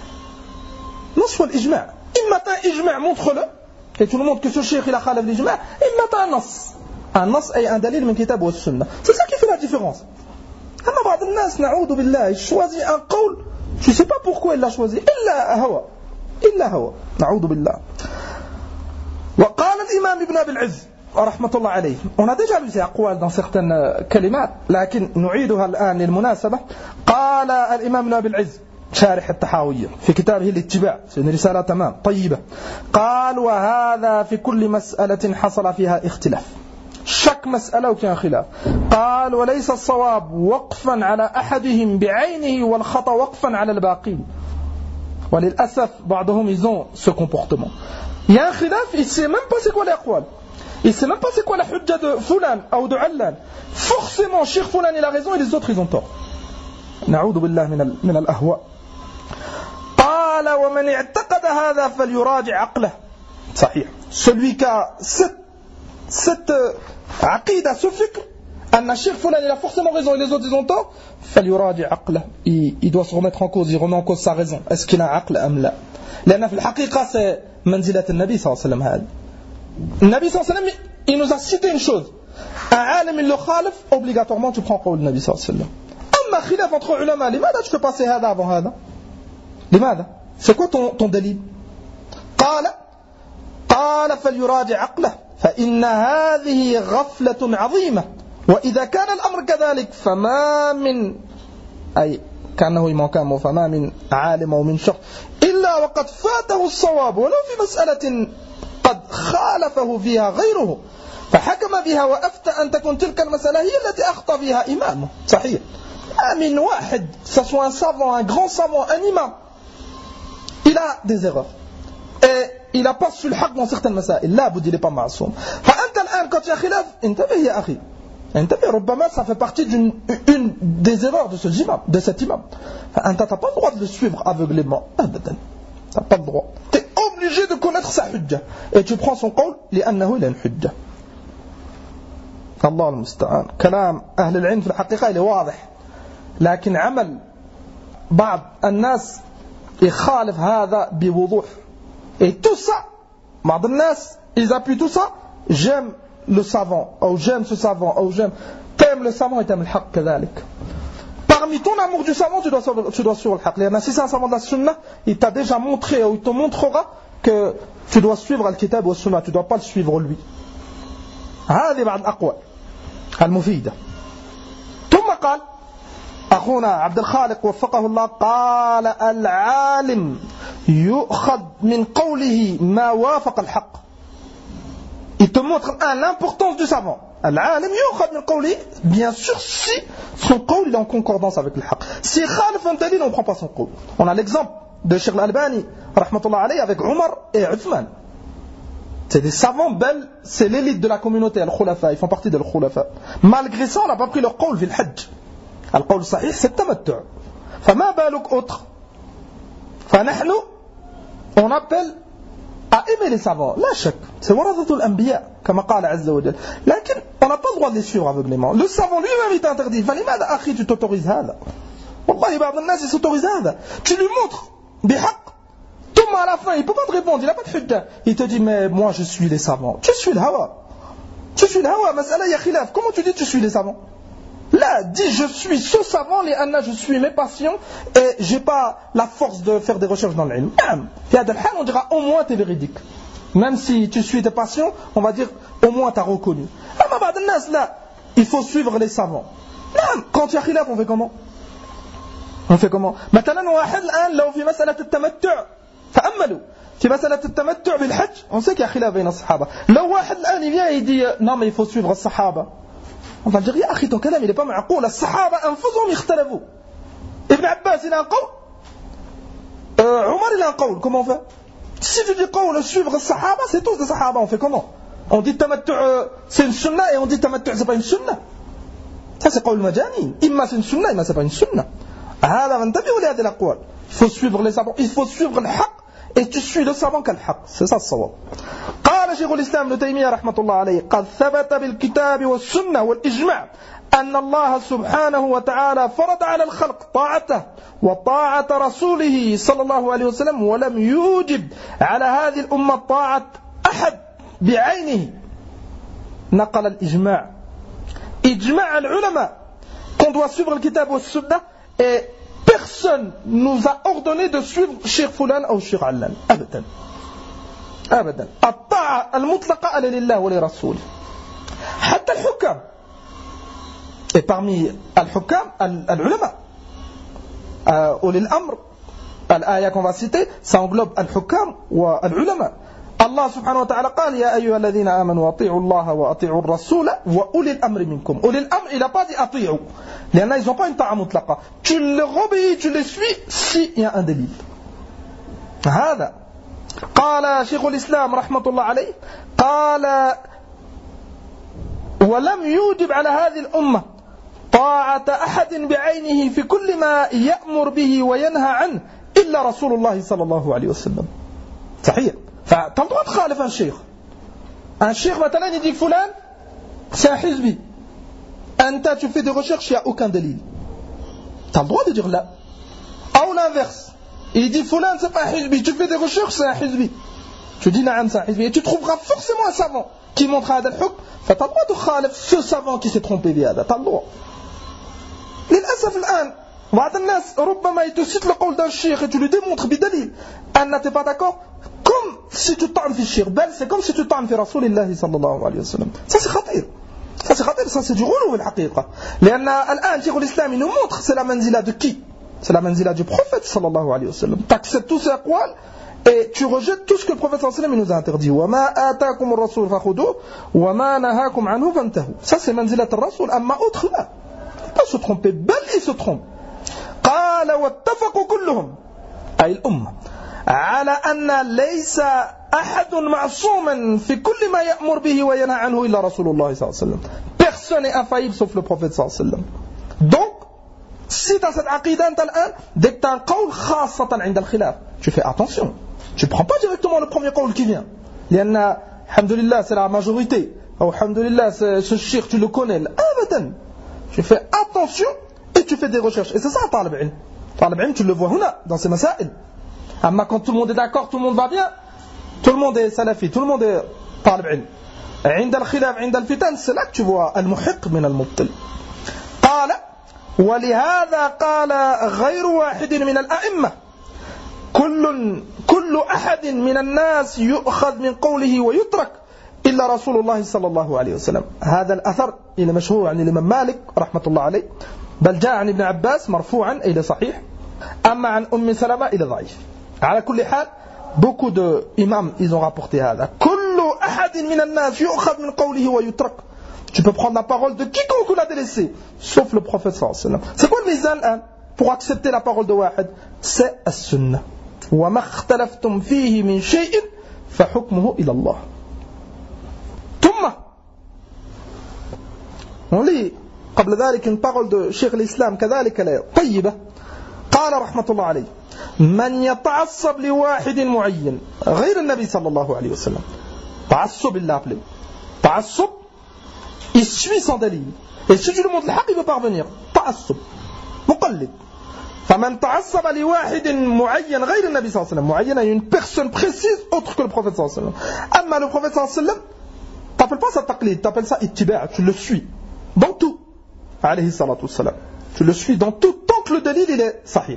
نص والإجماع. إما t'as إجماع montre-le et tout le monde que ce cheikh il a khalaf l'ijma', إما t'as un nas. Un nas est un dalil min kitab wa sunnah. C'est ça qui fait la différence. أما بعض الناس نعوذ بالله il choisit un qawl, tu sais pas pourquoi il l'a choisi, إلا هوى إلا هوى نعوذ بالله. وقال الإمام ابن أبي العز رحمة الله عليه, on a déjà lu ces أقوال dans certaines كلمات لكن نعيدها الآن للمناسبة. قال الإمام ابن أبي العز شارح التحاوية في كتابه الاتباع, c'est une رسالة تمام طيبة. قال وهذا في كل مسألة حصل فيها اختلاف. chaque مسألة وكان خلاف. قال وليس الصواب وقفا على أحدهم بعينه والخطأ وقفا على الباقين. وللأسف بعضهم ils ont ce comportement. Il y a un khilaf, il ne sait même pas c'est quoi les aqwal. Il ne sait même pas c'est quoi la hujja de Foulan ou de Allan. Forcément, Cheikh Foulan il a raison et les autres ils ont tort. نعوذ بالله من من الأهواء. قال ومن اعتقد هذا فليراجع عقله. صحيح. Celui qui a cette cette عقيدة, ce fikr, أن Cheikh Foulan il a forcément raison et les autres ils ont tort, فليراجع عقله. Il, il doit se remettre en cause, il remet en cause sa raison. Est-ce qu'il a عقل أم لا؟ لأن في الحقيقة c'est منزلة النبي صلى الله عليه وسلم هذا. النبي صلى الله عليه وسلم il nous a cité une chose. Un عالم il le khalif, obligatoirement tu prends قول النبي صلى الله عليه وسلم. أما خلاف entre علماء, لماذا tu fais passer هذا avant هذا؟ لماذا؟ C'est quoi ton, ton دليل؟ قال قال فليراجع عقله فإن هذه غفلة عظيمة وإذا كان الأمر كذلك فما من أي كأنه يمكن مفهما من عالم أو من شخص إلا وقد فاته الصواب ولو في مسألة قد خالفه فيها غيره فحكم بها وأفتى أن تكون تلك المسألة هي التي أخطأ فيها إمامه. صحيح. من واحد que ce soit un savant, un grand savant, un imam, il a des erreurs et il n'a pas su le haq dans certaines مسائل. لا بد il n'est pas معصوم. فأنت الآن quand il y a khilaf انتبه يا أخي انتبه ربما ça fait partie d'une une des erreurs de ce imam, de cet imam. فأنت t'as pas le droit de le suivre aveuglément. أبدا. T'as pas le droit. T'es obligé de connaître sa hujja et tu prends son قول لأنه il a une hujja. الله المستعان. كلام أهل العلم في الحقيقة il est واضح. لكن عمل بعض الناس يخالف هذا بوضوح. Et tout ça, بعض الناس ils appuient tout ça. J'aime le savant, ou j'aime ce savant, ou j'aime. T'aimes le savant et t'aimes le haq كذلك. Parmi ton amour du savant, tu dois suivre, tu dois suivre le haq. Si c'est un savant de la sunna, il t'a déjà montré ou il te montrera que tu dois suivre le kitab ou le sunna, tu ne dois pas le suivre lui. هذه بعض الأقوال المفيدة. ثم قال أخونا عبد الخالق وفقه الله قال العالم يؤخذ من قوله ما وافق الحق. Il te montre un, l'importance du savant. العالم يؤخذ من قوله bien sûr si son قول est en concordance avec le haq. Si خالف un dalil on ne prend pas son قول. On a l'exemple de Cheikh Al-Albani rahmatullah alayhi avec Omar et Uthman. C'est des savants belles, c'est l'élite de la communauté, al-khulafa, ils font partie de al-khulafa. Malgré ça, on n'a pas pris leur qawl في الحج. القول الصحيح c'est التمتع. فما بالك autre. فنحن on appelle à aimer les savants. لا شك. C'est ورثة الأنبياء كما قال عز وجل. لكن on n'a pas le droit de les suivre aveuglément. Le savant lui-même il t'a interdit. فلماذا أخي tu t'autorises هذا؟ والله بعض الناس ils s'autorisent هذا. Tu lui montres بحق. Thomas à la fin, il ne peut pas te répondre, il n'a pas de hujja. Il te dit, mais moi je suis les savants. Tu suis le hawa. Tu suis le hawa, mas'ala ya khilaf. Comment tu dis tu suis les savants? Là, dis je suis ce savant, les anna, je suis mes passions, et j'ai pas la force de faire des recherches dans l'ilm. On dira au moins tu es véridique. Même si tu suis tes passions, on va dire au moins tu as reconnu. Là, il faut suivre les savants. Quand il y a khilaf, on fait comment? On fait comment? Maintenant, واحد الآن لو في مسألة التمتع تأملوا في مسألة التمتع بالحج on sait qu'il y a خلاف بين الصحابة. لو واحد الآن il vient et dit non mais il faut suivre الصحابة, on va dire يا أخي ton كلام il est pas معقول. الصحابة أنفسهم يختلفوا. ابن عباس il a un قول, Omar il a un قول. Comment on fait? Si tu dis قول suivre الصحابة, c'est tous des صحابة, on fait comment? On dit التمتع c'est une sunna et on dit التمتع c'est pas une sunna. Ça c'est قول المجانين. إما c'est une sunna إما c'est pas une sunna. هذا فانتبهوا لهذه الأقوال. Il faut suivre les savants, il faut suivre le haq et tu suis le savant كالحق. C'est ça le صواب. قال شيخ الإسلام ابن تيمية رحمة الله عليه قد ثبت بالكتاب والسنة والإجماع أن الله سبحانه وتعالى فرض على الخلق طاعته وطاعة رسوله صلى الله عليه وسلم ولم يوجب على هذه الأمة طاعة أحد بعينه. نقل الإجماع إجماع العلماء qu'on doit suivre le kitab ou le sunna et personne nous a ordonné de suivre Cheikh Fulan ou Cheikh Allan. Abadan. Abadan. الطاعة المطلقة لله ولرسوله. حتى الحكام. Et parmi الحكام العلماء. أولي الأمر. الآية qu'on va citer, ça englobe الحكام والعلماء. Allah subhanahu wa ta'ala قال يا أيها الذين آمنوا أطيعوا الله وأطيعوا الرسول وأولي الأمر منكم. أولي الأمر il n'a pas dit أطيعوا. لأن ils n'ont pas une ta'a mutlaqa. Tu leur obéis, tu les suis s'il y a un délit. هذا قال شيخ الإسلام رحمة الله عليه قال ولم يوجب على هذه الأمة طاعة أحد بعينه في كل ما يأمر به وينهى عنه إلا رسول الله صلى الله عليه وسلم. صحيح. فأنت le droit de خالف un cheikh. Un cheikh مثلا il dit فلان c'est un hizbi. أنت tu fais des recherches, il n'y a aucun délit. Tu as le droit de dire là. Ou l'inverse. Il dit Fulan c'est pas un hizbi. Tu fais des recherches, c'est un hizbi. Tu dis naam c'est un hizbi. Et tu trouveras forcément un savant qui montre à Adal Hukm. Tu as le droit de khalif ce savant qui s'est trompé via Adal. Tu as le droit. للأسف الآن بعض الناس ربما يتسيط القول d'un cheikh et tu lui démontres بدليل أن tu n'es pas d'accord. Comme si tu t'en fais shir. Bel c'est comme si tu t'en fais Rasulullah sallallahu alayhi wa sallam. Ça c'est khatir. Ça c'est خطير, ça c'est du غلو الحقيقة. لأن الآن شيخ الإسلام il nous montre c'est la manzila de qui? C'est la manzila du prophète sallallahu alayhi wa sallam. Tu acceptes tous ses aqwal et tu rejettes tout ce que le prophète sallallahu alayhi wa sallam nous a interdit. وَمَا آتَاكُمُ الرَّسُولُ فَخُذُوهُ وَمَا نَهَاكُمْ عَنْهُ فَانْتَهُوا. Ça c'est manzilat al-rasoul. أما autre là, il ne faut pas se tromper, bel il se trompe. قال واتفقوا كلهم أي الأمة على أن ليس أحد معصوما في كل ما يأمر به وينهى عنه إلا رسول الله صلى الله عليه وسلم. Personne n'est infaillible sauf le prophète صلى الله عليه وسلم. Donc, si tu as cette aqidah الآن, dès que tu as un qawl خاصة عند الخلاف, tu fais attention. Tu ne prends pas directement le premier qawl qui vient. لأن الحمد لله c'est la majorité. Ou الحمد لله ce shirk tu le connais. أبدا. Tu fais attention et tu fais des recherches. Et c'est ça talib ilm. Talib ilm, tu le vois هنا dans ces masail. Amma quand tout le monde est d'accord, tout le monde va bien, tout le monde est salafi, tout le monde est talib ilm. عند الخلاف عند الفتن c'est là que tu vois المحق من المبطل. قال ولهذا قال غير واحد من الأئمة كل كل أحد من الناس يؤخذ من قوله ويترك إلا رسول الله صلى الله عليه وسلم. هذا الأثر إلى مشهور عن الإمام مالك رحمة الله عليه, بل جاء عن ابن عباس مرفوعا إلى صحيح, أما عن أم سلمة إلى ضعيف. على كل حال beaucoup de imams ils ont rapporté هذا. كل أحد من الناس يؤخذ من قوله ويترك. Tu peux prendre la parole de quiconque ou la délaisser, sauf le prophète sallallahu alayhi wa sallam. C'est quoi le mizan hein, pour accepter la parole de wahid? C'est as-sunnah. وَمَا اخْتَلَفْتُمْ فِيهِ مِنْ شَيْءٍ فَحُكْمُهُ إِلَى اللَّهِ. ثم on lit قبل ذلك une parole de Cheikh l'Islam كذلك طيبة. قال رحمة الله عليه من يتعصب لواحد معين غير النبي صلى الله عليه وسلم. تعصب il l'a appelé. تعصب, il suit sans dalil. Et si tu lui montres le haq, il veut parvenir. تعصب مقلد. فمن تعصب لواحد معين غير النبي صلى الله عليه وسلم. معين est une personne précise autre que le prophète صلى الله عليه وسلم. أما le prophète صلى الله عليه وسلم, t'appelles pas ça taqlid, t'appelles ça ittiba', tu le suis dans tout. عليه الصلاة والسلام. Tu le suis dans tout tant que le dalil il est sahih.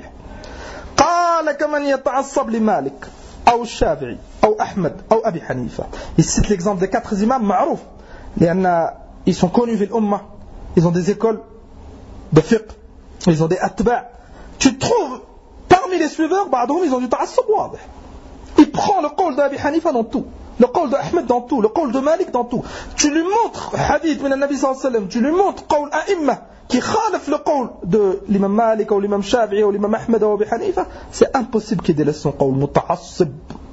قال كمن يتعصب لمالك أو الشافعي أو أحمد أو أبي حنيفة. Il cite l'exemple des quatre imams معروف لأن ils sont connus في الأمة, ils ont des écoles de fiqh, ils ont des atba'. Tu trouves parmi les suiveurs بعضهم ils ont du تعصب واضح. Il prend le qawl d'Abi Hanifa dans tout, le qawl d'Ahmed dans tout, le qawl de Malik dans tout. Tu lui montres hadith من النبي صلى الله عليه وسلم, tu lui montres qawl أئمة qui khalif le qawl de l'imam Malik ou l'imam Shafi'i ou l'imam Ahmed ou Abi Hanifa, c'est impossible qu'il délaisse son qawl muta'assib.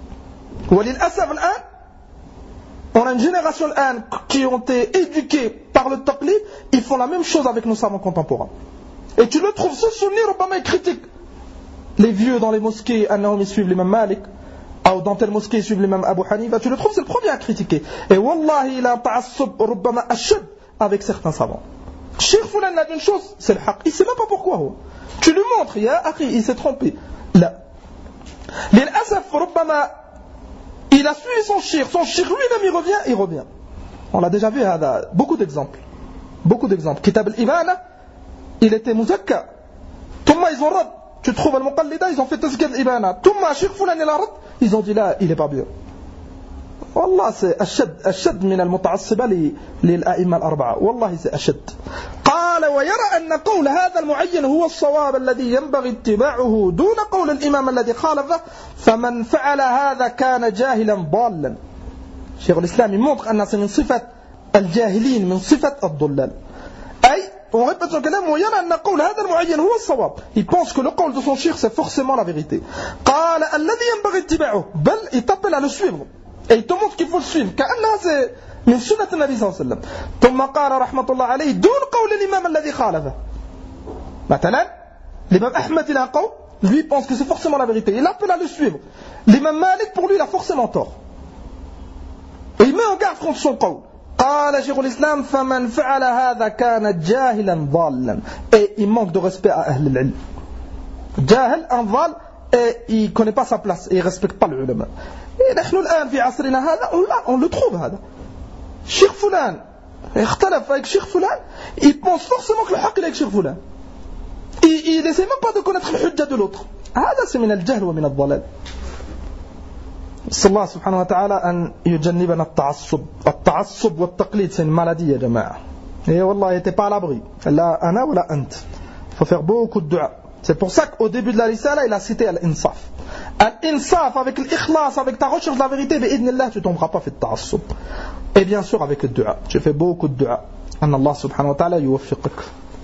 وللأسف الآن on a une génération الآن qui ont été éduqués par le taqlid, ils font la même chose avec nos savants contemporains. Et tu le trouves ce sunni, Obama critique les vieux dans les mosquées, annahum ils suivent l'imam Malik, ou dans telle mosquée ils suivent l'imam Abu Hanifa, tu le trouves c'est le premier à critiquer. Et wallahi il a un ta'assub Obama ashad avec certains savants. Cheikh Foulan a dit une chose, c'est le haq. Il ne sait même pas pourquoi. Tu lui montres, ya akhi, il s'est trompé. Là. L'asaf, Rubbama, il a suivi son shirk. Son shirk lui-même, il revient, il revient. On l'a déjà vu, hada. Beaucoup d'exemples. Beaucoup d'exemples. Kitab al-Imana, il était muzakka. Touma, ils ont rad. Tu trouves al-Muqallida, ils ont fait tazkiyat al-Imana. Touma, Cheikh Foulan, il a rad. Ils ont dit là, il n'est pas bien. والله c'est أشد أشد من المتعصبة للأئمة الأربعة. والله c'est أشد. قال ويرى أن قول هذا المعين هو الصواب الذي ينبغي اتباعه دون قول الإمام الذي خالفه فمن فعل هذا كان جاهلا ضالا. شيخ الإسلام يمونtre أن c'est من صفة الجاهلين من صفة الضلال. أي on répète son كلام ويرى أن قول هذا المعين هو الصواب. Il pense que le قول de son cheikh c'est forcément la vérité. قال الذي ينبغي اتباعه بل il t'appelle à le suivre. Et il te montre qu'il faut le suivre. كأنها c'est من سنة النبي صلى الله عليه وسلم. ثم قال رحمة الله عليه دون قول الإمام الذي خالفه. مثلا l'imam Ahmed il a un qawl, lui il pense que c'est forcément la vérité. Il appelle à le suivre. L'imam Malik pour lui il a forcément tort. Et il met en garde contre son qawl. قال شيخ الإسلام فمن فعل هذا كان جاهلا ضالا. Et il manque de respect à أهل العلم. جاهل un ضال et il ne connaît pas sa place et il ne respecte pas l'ulama. Et نحن الآن في عصرنا هذا on le trouve هذا. Cheikh Foulan اختلف avec Cheikh Foulan, il pense forcément que le haq est avec Cheikh Foulan. Il n'essaie même pas de connaître le hujja de l'autre. هذا c'est من الجهل ومن الضلال. صلى الله سبحانه وتعالى أن يجنبنا التعصب. التعصب والتقليد c'est une maladie يا جماعة. Et wallah, t'es pas à l'abri. La ana ou la ant. Il faut faire beaucoup de dua. C'est pour ça qu'au début de la risala, il a cité al-insaf. Al-insaf, avec l'ikhlas, avec ta recherche de la vérité, bi'idnillah, tu ne tomberas pas fait de ta'assub. Et bien sûr, avec le dua. Tu fais beaucoup de dua. An Allah subhanahu wa ta'ala yuwaffiquk.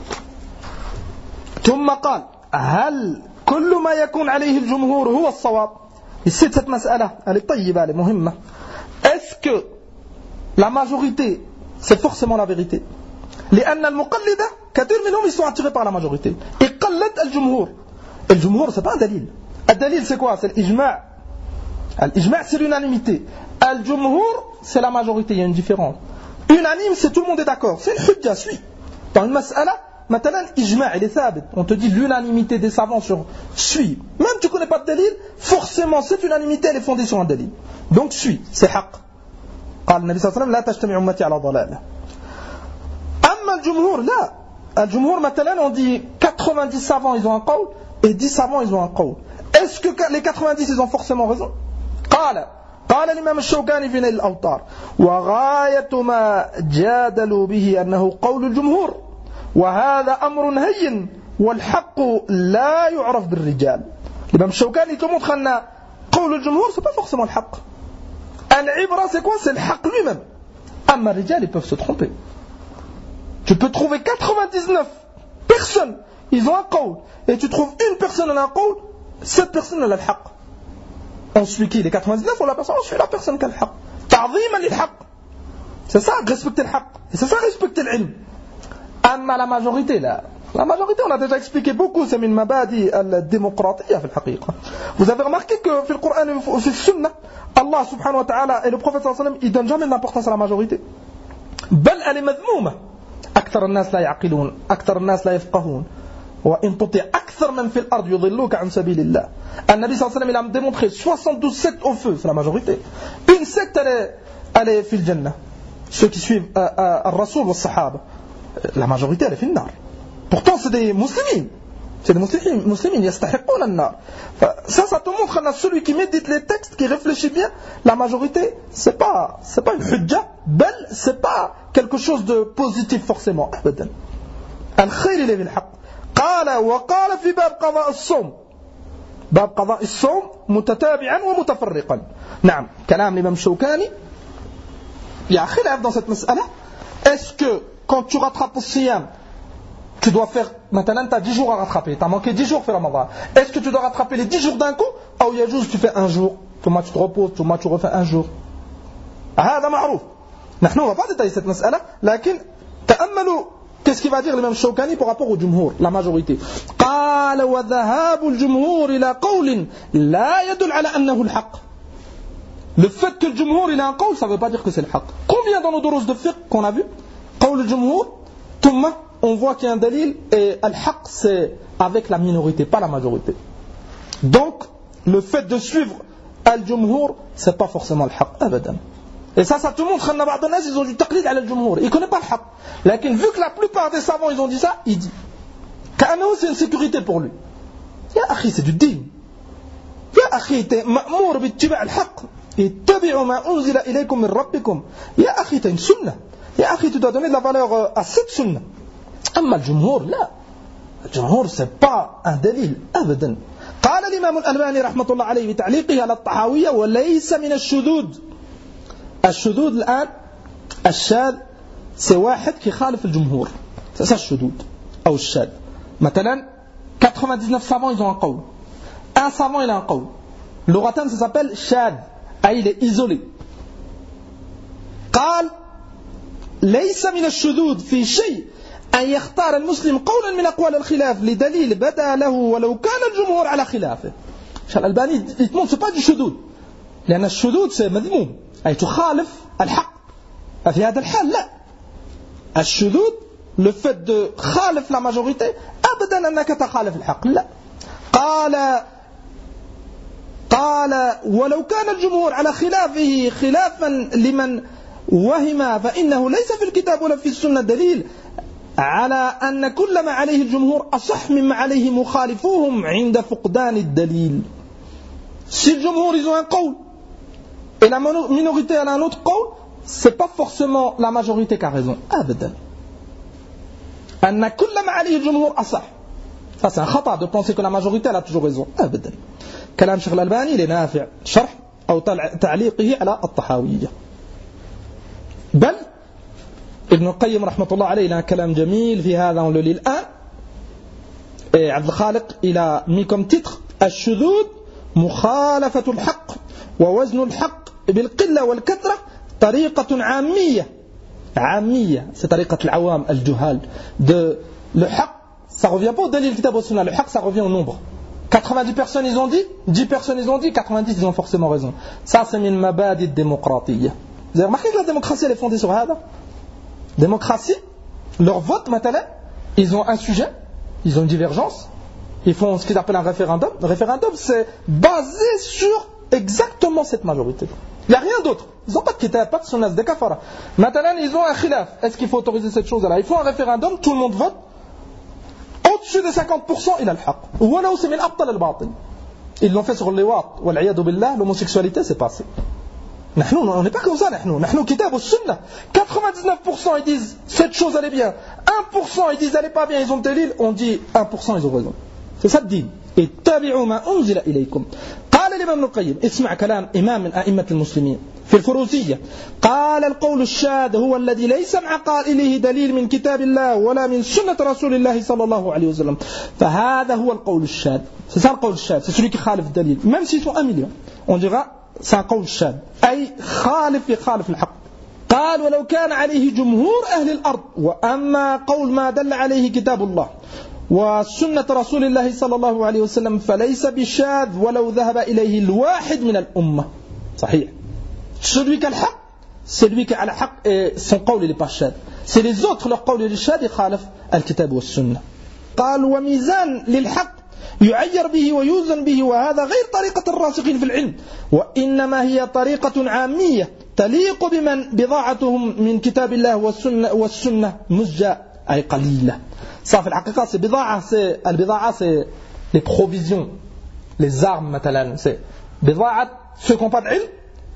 ثم قال هل كل ما يكون عليه الجمهور هو الصواب. Ici, cette mas'ala, elle est taïba, elle est muhimma. Est-ce que la majorité, c'est forcément la vérité? لأن المقلدة كثير منهم ils sont attirés par la majorité. Et قلد الجمهور. Et le jumhur, c'est pas un dalil. Le dalil, c'est quoi? C'est l'ijma'. L'ijma', c'est l'unanimité. Le jumhur, c'est la majorité. Il y a une différence. Unanime, c'est tout le monde est d'accord. C'est une hujja, suis. Dans une mas'ala, maintenant, l'ijma', il est thabit. On te dit l'unanimité des savants sur suis. Même tu ne connais pas de dalil, forcément, cette unanimité, elle est fondée sur un dalil. Donc, suis. C'est haqq. قال النبي صلى الله عليه وسلم لا تجتمع أمتي على ضلالة. أما الجمهور لا. الجمهور مثلا on dit quatre-vingt-dix savants ils ont un qawl et dix savants ils ont un qawl. Est-ce que les quatre-vingt-dix ils ont forcément raison? قال قال الإمام الشوكاني في نيل الأوطار وغاية ما جادلوا به أنه قول الجمهور وهذا أمر هين والحق لا يعرف بالرجال. الإمام الشوكاني te montre أن قول الجمهور c'est pas forcément le haqq. Al-ibra, c'est quoi? C'est le haqq lui-même. Amma rijal, ils peuvent se tromper. Tu peux trouver quatre-vingt-dix-neuf personnes, ils ont un qawl. Et tu trouves une personne, elle a un qawl, cette personne, elle a le haqq. On suit qui? Les quatre-vingt-dix-neuf ou la personne? On suit la personne qui a le haqq. Ta'zima lil haqq. C'est ça, respecter le haqq. Et c'est ça, respecter l'ilm. Amma la majorité, là. La majorité, on a déjà expliqué beaucoup, c'est min mabadi al-démocratie, fil haqiqa. Vous avez remarqué que dans le Coran et dans le Sunna, Allah subhanahu wa ta'ala et le prophète sallallahu alayhi wa sallam, ils donnent jamais d'importance à la majorité. بل elle est مذمومة. أكثر الناس لا يعقلون، أكثر الناس لا يفقهون. وإن تطع أكثر من في الأرض يضلوك عن سبيل الله. النبي صلى الله عليه وسلم il a démontré soixante-douze sectes au feu, c'est la majorité. Une secte elle est, elle est في الجنة. Ceux qui suivent euh, euh, الرسول والصحابة. La majorité elle est في النار. Pourtant, c'est des musulmans. C'est des musulmans, musulmans, yastahiqouna an-nar. Ça, ça te montre que celui qui médite les textes, qui réfléchit bien, la majorité, c'est pas, c'est pas une hujja, bel, c'est pas quelque chose de positif forcément. Abadan. Al-khayr il est bil haqq. Qala wa qala fi bab qada' as-sawm. Bab qada' as-sawm mutatabi'an wa mutafarriqan. Naam, kalam l'imam Shawkani. Il y a khilaf dans cette mas'ala. Est-ce que quand tu rattrapes le siyam, tu dois faire, maintenant tu as dix jours à rattraper, tu as manqué dix jours, fais Ramadan. Est-ce que tu dois rattraper les dix jours d'un coup? Ou il y a juste tu fais un jour, tout mois tu te reposes, tout mois tu refais un jour. هذا معروف. نحن on va pas détailler cette mas'ala, لكن تأملوا qu'est-ce qu'il va dire l'imam Shawkani par rapport au jumhur, la majorité. قال وذهاب الجمهور إلى قول لا يدل على أنه الحق. Le fait que le jumhur il a un qawl, ça veut pas dire que c'est le haqq. Combien dans nos durus de fiqh qu'on a vu, qawl le jumhur, thumma on voit qu'il y a un dalil et al-haqq c'est avec la minorité, pas la majorité. Donc, le fait de suivre al-jumhur, c'est pas forcément le haqq, abadan. Et ça, ça te montre qu'en a des ils ont du taqlid à al-jumhur. Ils ne connaissent pas le haqq. Mais vu que la plupart des savants, ils ont dit ça, il dit. Ka'anahu, c'est une sécurité pour lui. Ya akhi, c'est du din. Ya akhi, t'es ma'mour bittiba' al-haqq. Ittabi'u ma unzila ilaykum min rabbikum. Ya akhi, t'as une sunnah. Ya akhi, tu dois donner de la valeur à cette sunnah. أما الجمهور لا الجمهور c'est pas un دليل أبدا. قال الإمام الألباني رحمة الله عليه بتعليقه على الطحاوية وليس من الشذوذ. الشذوذ الآن الشاذ c'est واحد qui خالف الجمهور, c'est ça الشذوذ أو الشاذ. مثلا quatre-vingt-dix-neuf savants ils ont un qawl, un savant il a un qawl, لغة ça s'appelle شاذ, ah il est isolé. قال ليس من الشذوذ في شيء أن يختار المسلم قولا من أقوال الخلاف لدليل بدا له ولو كان الجمهور على خلافه. الألباني يتمون c'est pas du شذوذ, لأن الشذوذ c'est مذموم, أي تخالف الحق. في هذا الحال لا, الشذوذ le fait de خالف la majorité أبدا أنك تخالف الحق, لا. قال قال ولو كان الجمهور على خلافه خلافا لمن وهم فإنه ليس في الكتاب ولا في السنة دليل على أن كل ما عليه الجمهور أصح مما عليه مخالفوهم عند فقدان الدليل. Si le jumhur ils ont un qawl et la minorité elle a un autre qawl, c'est pas forcément la majorité qui a raison. Abadan. أن كل ما عليه الجمهور أصح. Ça c'est un خطأ de penser que la majorité elle a toujours raison. أبدا. كلام شيخ الألباني لنافع شرح أو تعليقه على الطحاوية. بل ابن القيم رحمة الله عليه له كلام جميل في هذا on le lit الآن. عبد الخالق إلى mis comme titre الشذوذ مخالفة الحق ووزن الحق بالقلة والكثرة طريقة عامية. عامية c'est طريقة العوام الجهال. De le حق ça revient pas au dalil kitab wa sunna. Le haq ça revient au nombre. quatre-vingt-dix personnes ils ont dit, dix personnes ils ont dit, quatre-vingt-dix ils ont forcément raison. Ça c'est min mabadi démocratie. Vous avez remarqué que la démocratie elle est fondée sur ça? Démocratie, leur vote maintenant, ils ont un sujet, ils ont une divergence, ils font ce qu'ils appellent un référendum. Le référendum c'est basé sur exactement cette majorité. Il n'y a rien d'autre. Ils n'ont pas de kitab, pas de sunna, des kafara. Maintenant ils ont un khilaf. Est-ce qu'il faut autoriser cette chose-là? Ils font un référendum, tout le monde vote. Au-dessus de cinquante pour cent, il a le haq. Ou alors c'est min abtal al-batil. Ils l'ont fait sur le liwat. Wal-'iyadu billah, l'homosexualité c'est passé. Nous, on n'est pas comme ça, nous. Nous, kitab al-sunnah. quatre-vingt-dix-neuf pour cent ils disent cette chose elle est bien. un pour cent ils disent elle est pas bien, ils ont dalil. On dit un pour cent ils ont raison. C'est ça le din. اتبعوا ما أنزل إليكم. قال الإمام ابن القيم اسمع كلام إمام من أئمة المسلمين في الفروسية. قال القول الشاذ هو الذي ليس مع قائله دليل من كتاب الله ولا من سنة رسول الله صلى الله عليه وسلم. فهذا هو القول الشاذ. C'est ça le قول الشاذ. C'est celui qui خالف الدليل. Même s'ils sont un million. On dira c'est un قول الشاذ. أي خالف يخالف الحق. قال ولو كان عليه جمهور أهل الأرض وأما قول ما دل عليه كتاب الله وسنة رسول الله صلى الله عليه وسلم فليس بشاذ ولو ذهب إليه الواحد من الأمة. صحيح. Celui qui a le haq, c'est lui qui a le haq et son قول n'est pas شاذ. C'est les autres leur قول est شاذ يخالف الكتاب والسنة. قال وميزان للحق يعير به ويوزن به وهذا غير طريقة الراسخين في العلم وإنما هي طريقة عامية تليق بمن بضاعتهم من كتاب الله والسنة, والسنة مزجة أي قليلة. Ça, في الحقيقة, c'est بضاعة, c'est البضاعة, c'est les provisions, les armes, مثلا, c'est بضاعة, ceux qui n'ont pas d'ilm,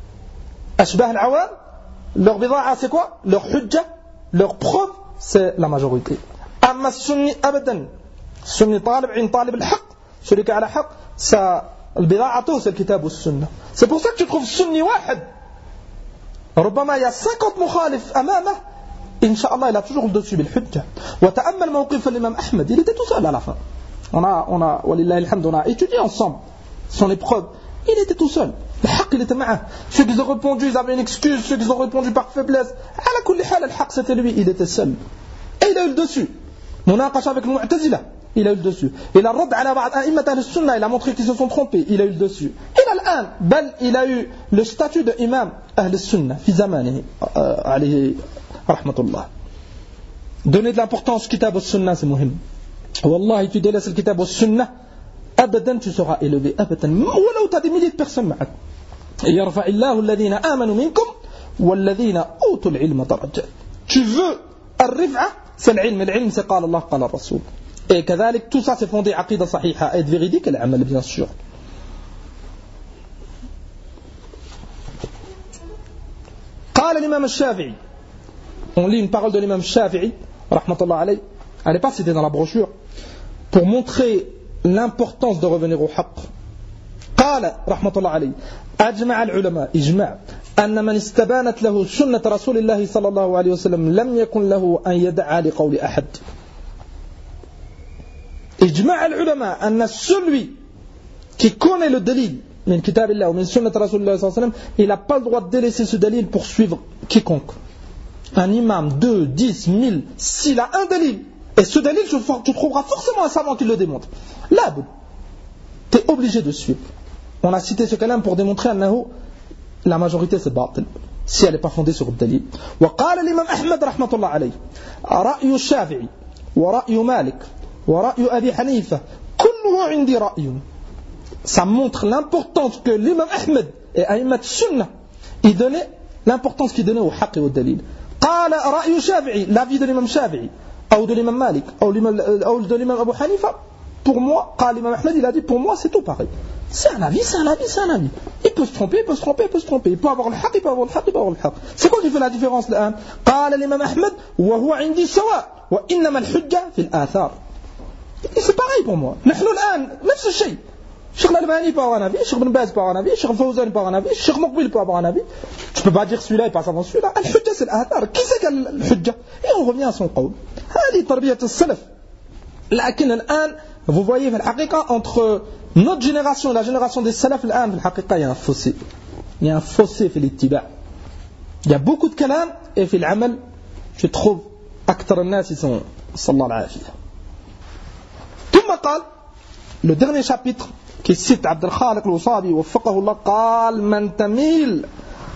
أشباه العوام, leur بضاعة, c'est quoi? Leur hujja, leur preuve, c'est la majorité. أما السني أبدا, السني طالب عين طالب الحق, celui qui a le haq, ça, البضاعة, c'est le kitab ou sunna. C'est pour ça que tu trouves sunni واحد, ربما il y a cinquante مخالف أمامه, Inch'Allah, il a toujours le dessus بالحجة. وتأمل موقف الإمام أحمد, il était tout seul à la fin. On a, on a, ولله الحمد, on a étudié ensemble son épreuve. Il était tout seul. Le haq, il était معه. Ceux qui ont répondu, ils avaient une excuse. Ceux qui ont répondu par faiblesse. على كل حال, le haq, c'était lui. Il était seul. Et il a eu le dessus. مناقشة avec le Mu'tazila. Il a eu le dessus. Il a rad على بعض أئمة أهل السنة. Il a montré qu'ils se sont trompés. Il a eu le dessus. إلى الآن, بل il a eu le statut de imam أهل السنة في زمانه عليه rahmatullah. Donner de l'importance au kitab au sunnah, c'est muhim. Wallah, tu délaisses le kitab au sunnah, abadan, tu seras élevé. Abadan. Ou tu as des milliers de personnes. يرفع الله الذين آمنوا منكم والذين أوتوا العلم درجات. Tu veux الرفعة, c'est l'ilm. L'ilm, c'est قال الله قال الرسول. Et كذلك, tout ça, c'est fondé عقيدة صحيحة, être véridique, et l'amal, bien sûr. قال الإمام الشافعي. On lit une parole de l'imam Shafi'i, rahmatullah alayh, elle n'est pas citée dans la brochure, pour montrer l'importance de revenir au haqq. قال رحمة الله عليه أجمع العلماء إجماع أن من استبانت له سنة رسول الله صلى الله عليه وسلم لم يكن له أن يدعى لقول أحد. إجماع العلماء أن celui qui connaît le dalil من كتاب الله ومن سنة رسول الله صلى الله عليه وسلم, il n'a pas le droit de délaisser ce dalil pour suivre quiconque. Un imam, deux, dix, mille, s'il a un dalil, et ce dalil, tu trouveras forcément un savant qui le démontre. Là, tu es obligé de suivre. On a cité ce kalam pour démontrer que la majorité c'est batil, si elle n'est pas fondée sur le dalil. وقال الإمام أحمد رحمة الله عليه رأي الشافعي ورأي مالك ورأي أبي حنيفة كله عندي رأي. Ça montre l'importance que l'imam Ahmed et Aïmat Sunnah, ils donnaient l'importance qu'ils donnaient au haqq et au dalil. قال رأي الشافعي, l'avis de l'imam Shafi'i, ou de l'imam Malik, ou de l'imam Abu Hanifa, pour moi, قال l'imam Ahmed, il a dit, pour moi c'est tout pareil. C'est un avis, c'est un avis, c'est un avis. Il peut se tromper, il peut se tromper, il peut se tromper. Il peut avoir le haq, il peut avoir le haq, il peut avoir le haq. C'est quoi qui fait la différence là? قال الإمام أحمد وهو عندي سواء وإنما الحجة في الآثار. C'est pareil pour moi. نحن الآن نفس الشيء. Cheikh Al-Albani peut avoir un avis, Cheikh Ibn Baz peut avoir un avis, Cheikh Fawzan peut avoir un avis, Cheikh Muqbil peut avoir un avis. Tu peux pas dire celui-là il passe avant celui-là. Al-Hujja c'est l'Athar. Qui c'est qui a l'Hujja? Et on revient à son qawl. هذه تربية السلف. لكن الآن vous voyez في الحقيقة entre notre génération et la génération des salaf الآن في الحقيقة il y a un fossé. Il y a un fossé في الاتباع. Il y a beaucoup de kalam et في العمل je trouve أكثر الناس ils sont صلى الله العافية. ثم قال le dernier chapitre qui cite عبد الخالق الوصابي وفقه الله قال من تميل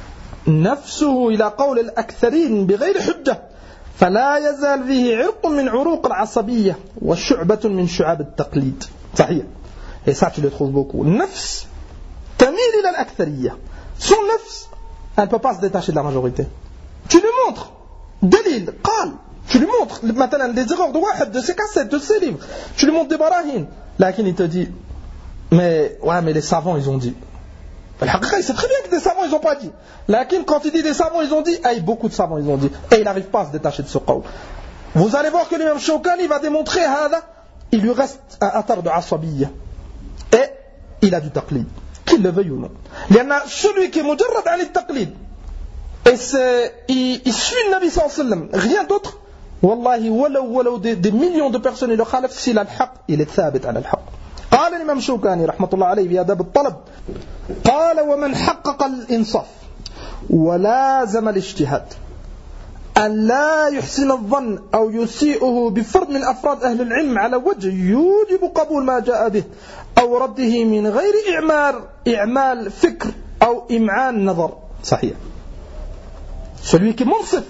نفسه إلى قول الأكثرين بغير حجة فلا يزال فيه عرق من عروق العصبية وشعبة من شعاب التقليد. صحيح. Et ça tu le trouves beaucoup. النفس تميل إلى الأكثرية. Son nafs, elle ne peut pas se détacher de la majorité. Tu lui montres دليل قال. Tu lui montres مثلا des erreurs de واحد de ses cassettes, de ses livres. Tu lui montres des barahines. Lakin il te dit mais ouais mais les savants ils ont dit. Il sait très bien que des savants ils ont pas dit. Lakin quand il dit des savants ils ont dit, hey, beaucoup de savants ils ont dit et il n'arrive pas à se détacher de ce qawl. Vous allez voir que l'imam Shawkani va démontrer hada, il lui reste un atar de asabiyya et il a du taqlid, qu'il le veuille ou non. Il y en a celui qui est mujarrad an al-taqlid et c'est il, il suit le Nabi sallallahu alayhi wa sallam, rien d'autre. Wallahi walaw walaw des, des millions de personnes le khalaf s'il a le haq, il est thabit ala al-haq. قال الإمام الشوكاني رحمة الله عليه في آداب الطلب قال ومن حقق الإنصاف ولازم الاجتهاد أن لا يحسن الظن أو يسيئه بفرد من أفراد أهل العلم على وجه يوجب قبول ما جاء به أو رده من غير إعمال إعمال فكر أو إمعان نظر. صحيح. Celui qui est munsif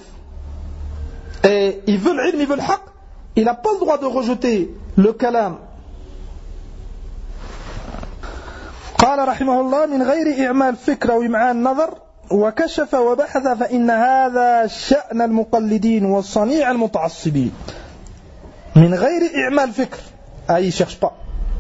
et il veut l'ilm, il veut le haq, il n'a pas le droit de rejeter le kalam. قال رحمه الله من غير إعمال فكر أو إمعان نظر وكشف وبحث فإن هذا شأن المقلدين والصنيع المتعصبين. من غير إعمال فكر أي cherche pas.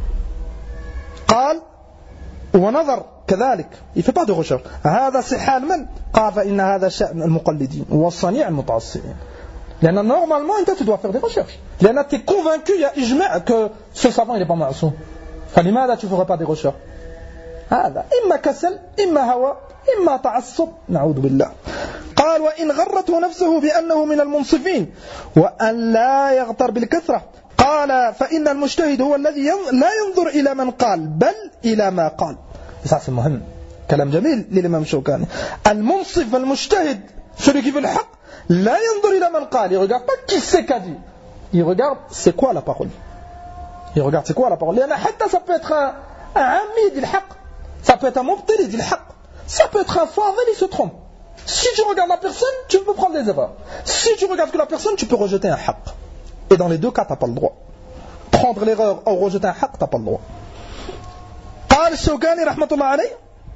قال ونظر كذلك il fait pas de recherche. هذا سحال من قال فإن هذا شأن المقلدين والصنيع المتعصبين. لأن normalement أنت tu dois faire des recherches. لأن tu es convaincu il y a إجماع que ce savant il est pas معصوم. فلماذا tu ferais pas des recherches? هذا إما كسل إما هوى إما تعصب نعوذ بالله. قال وإن غرته نفسه بأنه من المنصفين وأن لا يغتر بالكثرة قال فإن المجتهد هو الذي لا ينظر إلى من قال بل إلى ما قال. ça c'est مهم كلام جميل للإمام الشوكاني. المنصف المجتهد celui qui veut le haq لا ينظر إلى من قال. Il regarde pas qui c'est qu'a dit, il regarde c'est quoi la parole. Il regarde c'est quoi la parole. لأن حتى ça peut être un عمي dit le haq, ça peut être un mubtali dit le haq, ça peut être un fadil il se trompe. Si tu regardes la personne tu peux prendre des erreurs, si tu regardes que la personne tu peux rejeter un haq, et dans les deux cas tu n'as pas le droit. Prendre l'erreur ou rejeter un haq tu n'as pas le droit. قال الشوكاني رحمة الله عليه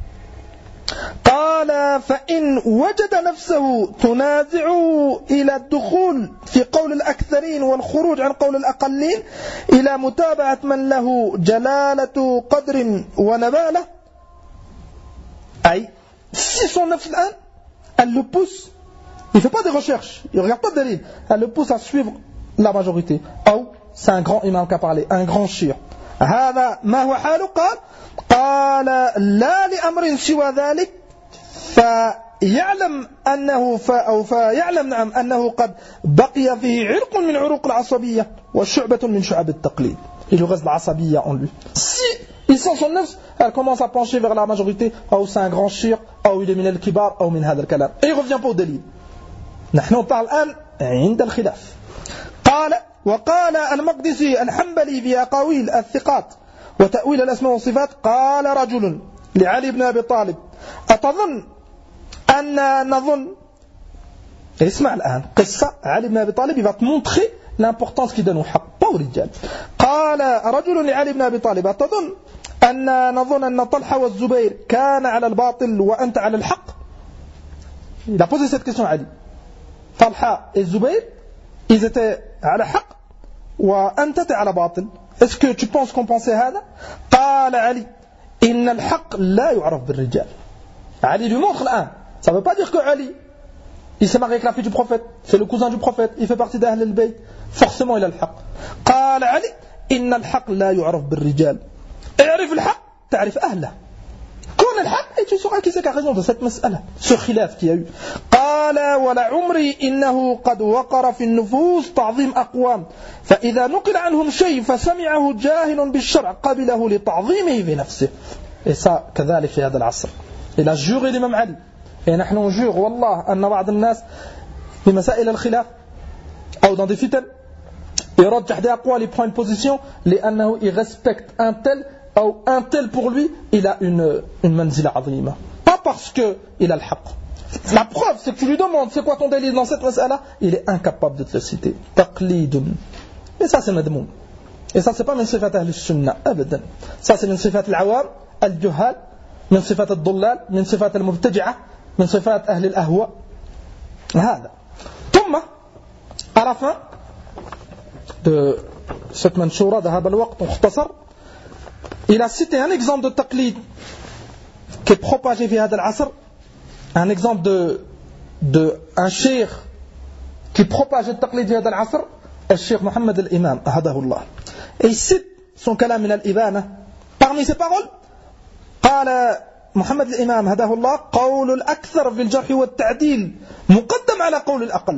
قال فإن وجد نفسه تنازع إلى الدخول في قول الأكثرين والخروج عن قول الأقلين إلى متابعة من له جلالة قدر ونبالة أي si son nafs الآن elle le pousse, il ne fait pas des recherches, il ne regarde pas de dalil, elle le pousse à suivre la majorité, ou c'est un grand imam qui a parlé, un grand shir. هذا ما هو حاله قال قال لا لأمر سوى ذلك فيعلم أنه أو فيعلم نعم أنه قد بقي فيه عرق من عروق العصبية وشعبة من شعب التقليد. Il lui reste l'asabiyya en lui. Si il sent son nafs, elle commence à pencher vers la majorité, ou c'est un grand shir, ou il est min al-kibar, ou min hadha al-kalam. Et il revient pas au dalil. نحن parle الآن عند الخلاف. قال وقال المقدسي الحنبلي في أقاويل الثقات وتأويل الأسماء والصفات قال رجل لعلي بن أبي طالب أتظن أن نظن. اسمع الآن قصة علي بن أبي طالب va te montrer l'importance qu'il donne au حق pas au رجال. قال رجل لعلي بن أبي طالب أتظن أن نظن أن طلحة والزبير كان على الباطل وأنت على الحق. Il a posé cette question à Ali. Talha et Zubayr ils étaient على حق وأنت على باطل. Est-ce que tu penses qu'on pensait هذا؟ قال علي إن الحق لا يعرف بالرجال. Ali lui montre l'un. Ça ne veut pas dire que Ali, il s'est marié avec la fille du prophète, c'est le cousin du prophète, il fait partie d'Ahl al-Bayt. Forcément, il a le haq. قال علي إن الحق لا يعرف بالرجال. اعرف الحق تعرف أهله. كون الحق et tu sauras qui c'est qui a raison de cette مسألة. Ce khilaf qu'il y a eu. قال ولعمري إنه قد وقر في النفوس تعظيم أقوام فإذا نقل عنهم شيء فسمعه جاهل بالشرع قبله لتعظيمه في نفسه. Et ça كذلك في هذا العصر. Il a juré l'imam Ali. Et نحن نجور والله أن بعض الناس في مسائل الخلاف أو dans des فتن يرجح des أقوال, il prend une position لأنه il respecte un tel ou un tel pour lui il a une, une manzila azima. Pas parce qu'il a le haq. La preuve c'est que tu lui demandes c'est quoi ton délire dans cette mas'ala, il est incapable de te le citer. Taqlidun. Et ça c'est madmoum. Et ça c'est pas min sifat ahl al-sunnah abadan. Ça c'est min sifat al-awam, al-juhal, min sifat al-dullal, min sifat al-mubtadi'ah, min sifat ahl al-ahwa. هذا. ثم à la fin de cette manchoura ذهب الوقت مختصر, il a cité un exemple de taqlid qui est propagé في هذا العصر, un exemple de, de un cheikh qui propage le taqlid في هذا العصر, الشيخ محمد الإمام هداه الله. Et il cite son kalam من الإبانة. Parmi ses paroles قال محمد الإمام هداه الله قول الأكثر في الجرح والتعديل مقدم على قول الأقل.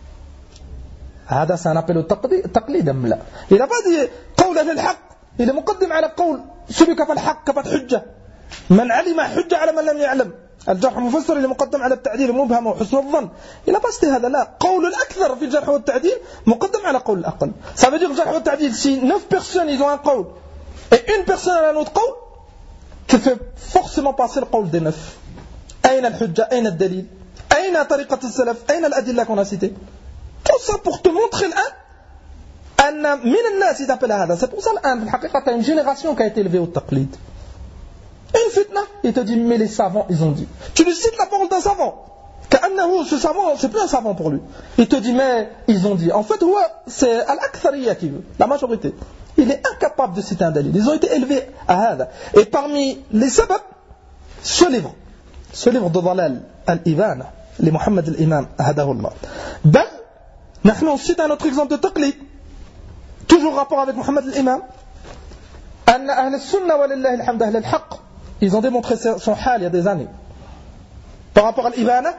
هذا سنقل التقليد أم لا؟ إذا بدي قول أهل الحق إذا مقدم على قول سبك فالحق كفت حجة من علم حجة على من لم يعلم. الجرح المفسر اللي مقدم على التعديل المبهم وحسن الظن. إذا بس هذا لا, قول الأكثر في الجرح والتعديل مقدم على قول الأقل. Ça veut dire le jarh والتعديل, si neuf personnes ils ont un قول et une personne a un autre قول, tu fais forcément passer le قول des neuf. أين الحجة, أين الدليل, أين طريقة السلف, أين الأدلة qu'on a cité. Tout ça pour te montrer l'un أن من الناس يتقبل هذا. C'est pour ça l'un في الحقيقة t'as une génération qui a été élevée au taqlid. Une fitna, il te dit mais les savants ils ont dit. Tu lui cites la parole d'un savant. كأنه ce savant c'est plus un savant pour lui. Il te dit mais ils ont dit. En fait ouais, c'est al-akthariya qui veut, la majorité. Il est incapable de citer un dalil. Ils ont été élevés à هذا. Et parmi les sabab, ce livre, ce livre de Dalal al-Ibana, les Muhammad al-Imam هداه الله. بل نحن on cite un autre exemple de taqlid, toujours rapport avec Muhammad al-Imam, أن أهل السنة ولله الحمد أهل الحق, ils ont démontré son hal il y a des années par rapport à l'Ibana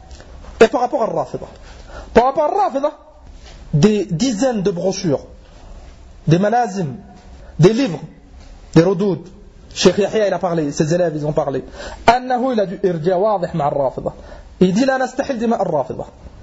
et par rapport à al-Rafida. Par rapport à al-Rafida, des dizaines de brochures, des malazim, des livres, des roudoud. Cheikh Yahya il a parlé, ses élèves ils ont parlé. أنه il a du irja واضح مع الرافضة. Il dit لا نستحل دماء الرافضة.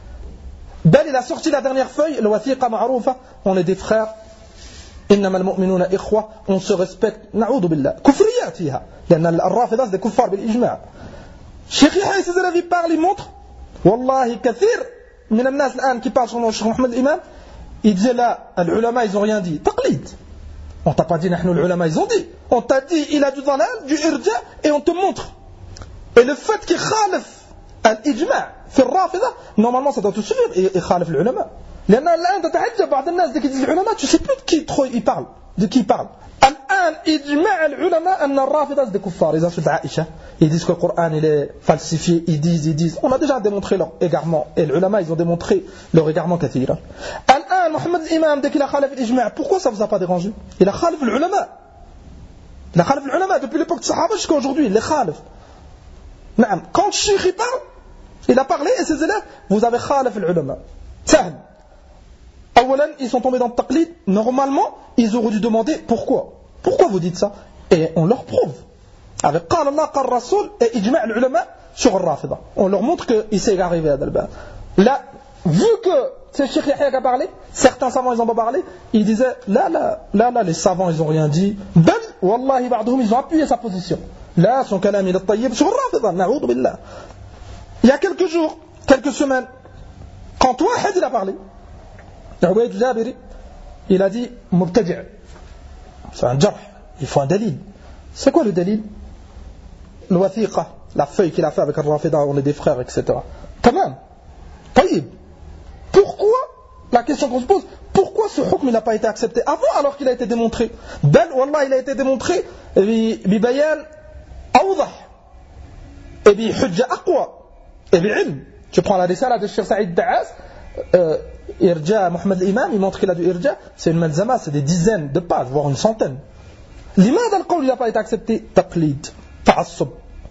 بل il a sorti la dernière feuille, le wathiqa ma'roufa, on est des frères. إنما المؤمنون إخوة, on se respecte. نعوذ بالله. كفريات فيها. لأن الرافضة c'est des kuffar بالإجماع. Cheikh Yahya et ses élèves ils parlent, ils montrent. والله كثير من الناس الآن qui parlent sur le Cheikh Mohammed l'imam, ils disaient là, les ulama ils ont rien dit. Taqlid. On t'a pas dit نحن les ulama ils ont dit. On t'a dit il a du dalal, du irja et on te montre. Et le fait qu'il khalif al-ijma' في الرافضة, normalement ça doit te suivre et يخالف العلماء. لأن الآن تتعجب بعض الناس dès qu'ils disent العلماء, tu sais plus de qui trop ils parlent, de qui ils parlent. الآن إجماع العلماء أن الرافضة des kuffar. Ils insultent Aïcha, ils disent que le Coran il est falsifié, ils disent, ils disent. On a déjà démontré leur égarement et les ulama ils ont démontré leur égarement كثيرا. الآن محمد الإمام dès qu'il a khalif الإجماع, pourquoi ça vous a pas dérangé? Il a khalif العلماء. Il a khalif العلماء depuis l'époque de Sahaba jusqu'à aujourd'hui, il les khalif. نعم, quand le cheikh il parle, il a parlé et ses élèves, vous avez khalif العلماء. سهل. أولا, ils sont tombés dans le taqlid. Normalement, ils auraient dû demander pourquoi. Pourquoi vous dites ça? Et on leur prouve. Avec قال الله قال الرسول et إجماع العلماء sur الرافضة. On leur montre qu'il s'est arrivé à Dalba. Là, vu que c'est Cheikh Yahya qui a parlé, certains savants ils ont pas parlé, ils disaient là, là, là, là, les savants ils ont rien dit. Ben, wallahi, بعضهم ils ont appuyé sa position. Là, son kalam il est tayyib sur الرافضة. نعوذ بالله. Il y a quelques jours, quelques semaines, quand Wahid il a parlé, Ubayd al-Jabiri, il a dit mubtadi'. C'est un jarh, il faut un dalil. C'est quoi le dalil? Le wathiqa, la feuille qu'il a fait avec Al-Rafida, on est des frères, et cetera. Tamam. Taïb. Pourquoi, la question qu'on se pose, pourquoi ce hukm n'a pas été accepté avant alors qu'il a été démontré? Ben, wallah, il a été démontré bibayan awdah et bi hujja aqwa et bi ilm. Tu prends la risala de Cheikh Saïd Da'as, euh, Irja, Mohamed l'imam, il montre qu'il a du Irja, c'est une malzama, c'est des dizaines de pages, voire une centaine. L'imam al-qawl n'a pas été accepté, taqlid, ta'assub.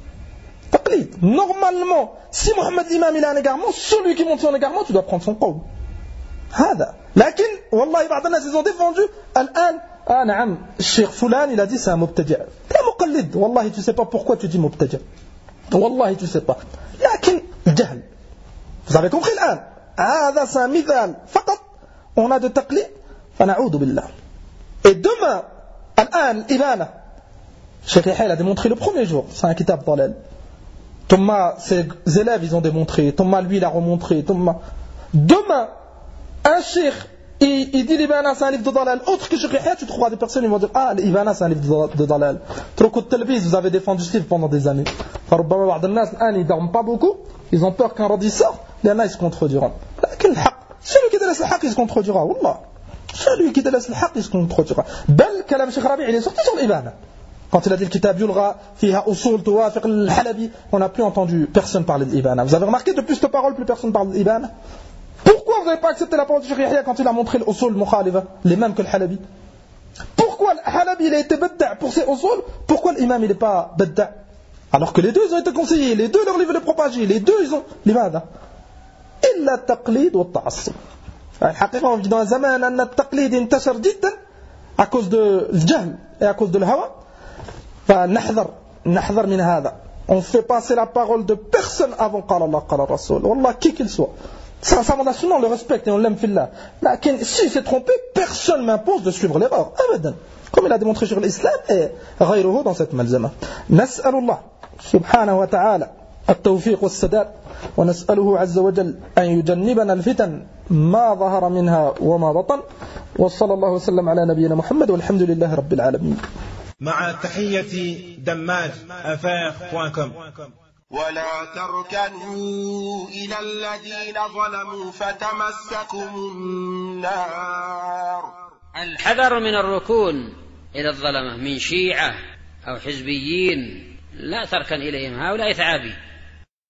Taqlid. Normalement, si Mohamed l'imam il a un égarement, celui qui montre son égarement, tu dois prendre son qawl. هذا. لكن والله بعض الناس ils ont défendu الآن ah نعم الشيخ فلان il a dit c'est un مبتدع. لا مقلد. والله tu sais pas pourquoi tu dis مبتدع. والله tu sais pas. لكن الجهل. Vous avez compris الآن. هذا c'est un مثال فقط. On a de taqlid. فنعوذ بالله. Et demain الآن الإبانة. Cheikh Yahya a démontré le premier jour. C'est un kitab ضلال. Thomas ses élèves ils ont démontré. Thomas lui il a remontré. Thomas. Demain un cheikh, il, il dit l'Ibana c'est un livre de dalal. Autre que Cheikh Yahya, tu trouveras des personnes qui vont dire ah, l'Ibana c'est un livre de, de dalal. Trop de télévision, vous avez défendu ce livre pendant des années. Farubama ba'd an-nas, ils ne dorment pas beaucoup, ils ont peur qu'un radis sorte, les années ils se contrediront. Lakin l'haq, celui qui délaisse le haq, il se contredira, wallah. Celui qui délaisse le haq, il se contredira. Bel, kalam Cheikh Rabi', il est sorti sur l'Ibana. Quand il a dit le kitab yulgha, fiha usul, tuwafiq al-halabi, on n'a plus entendu personne parler de l'Ibana. Vous avez remarqué, depuis cette parole, plus personne parle de l'Ibana. Pourquoi vous n'avez pas accepté la parole de Cheikh Yahya quand il a montré l'usul mukhalifa, les mêmes que le Halabi? Pourquoi le Halabi il a été badda' pour ses usul? Pourquoi l'imam il n'est pas badda'? Alors que les deux ils ont été conseillés, les deux leur livre est propagé, les deux ils ont لماذا؟ إلا التقليد والتعصب. الحقيقة on vit dans un zaman أن التقليد انتشر جدا à cause de الجهل et à cause de الهوى. فنحذر نحذر من هذا. On fait passer la parole de personne avant قال الله قال الرسول. والله qui qu'il soit. Ça, ça on le respecte et on l'aime fillah. Mais si c'est trompé, personne m'impose de suivre l'erreur. Abadan. Comme il a démontré sur l'islam et غيره dans cette malzama. نسأل الله سبحانه وتعالى التوفيق والسداد ونسأله عز وجل أن يجنبنا الفتن ما ظهر منها وما بطن وصلى الله وسلم على نبينا محمد والحمد لله رب العالمين. مع تحية دماج أفاق دوت كوم. ولا تركنوا إلى الذين ظلموا فتمسكم النار. الحذر من الركون إلى الظلمة من شيعة أو حزبيين، لا تركن إليهم، هؤلاء ثعابي.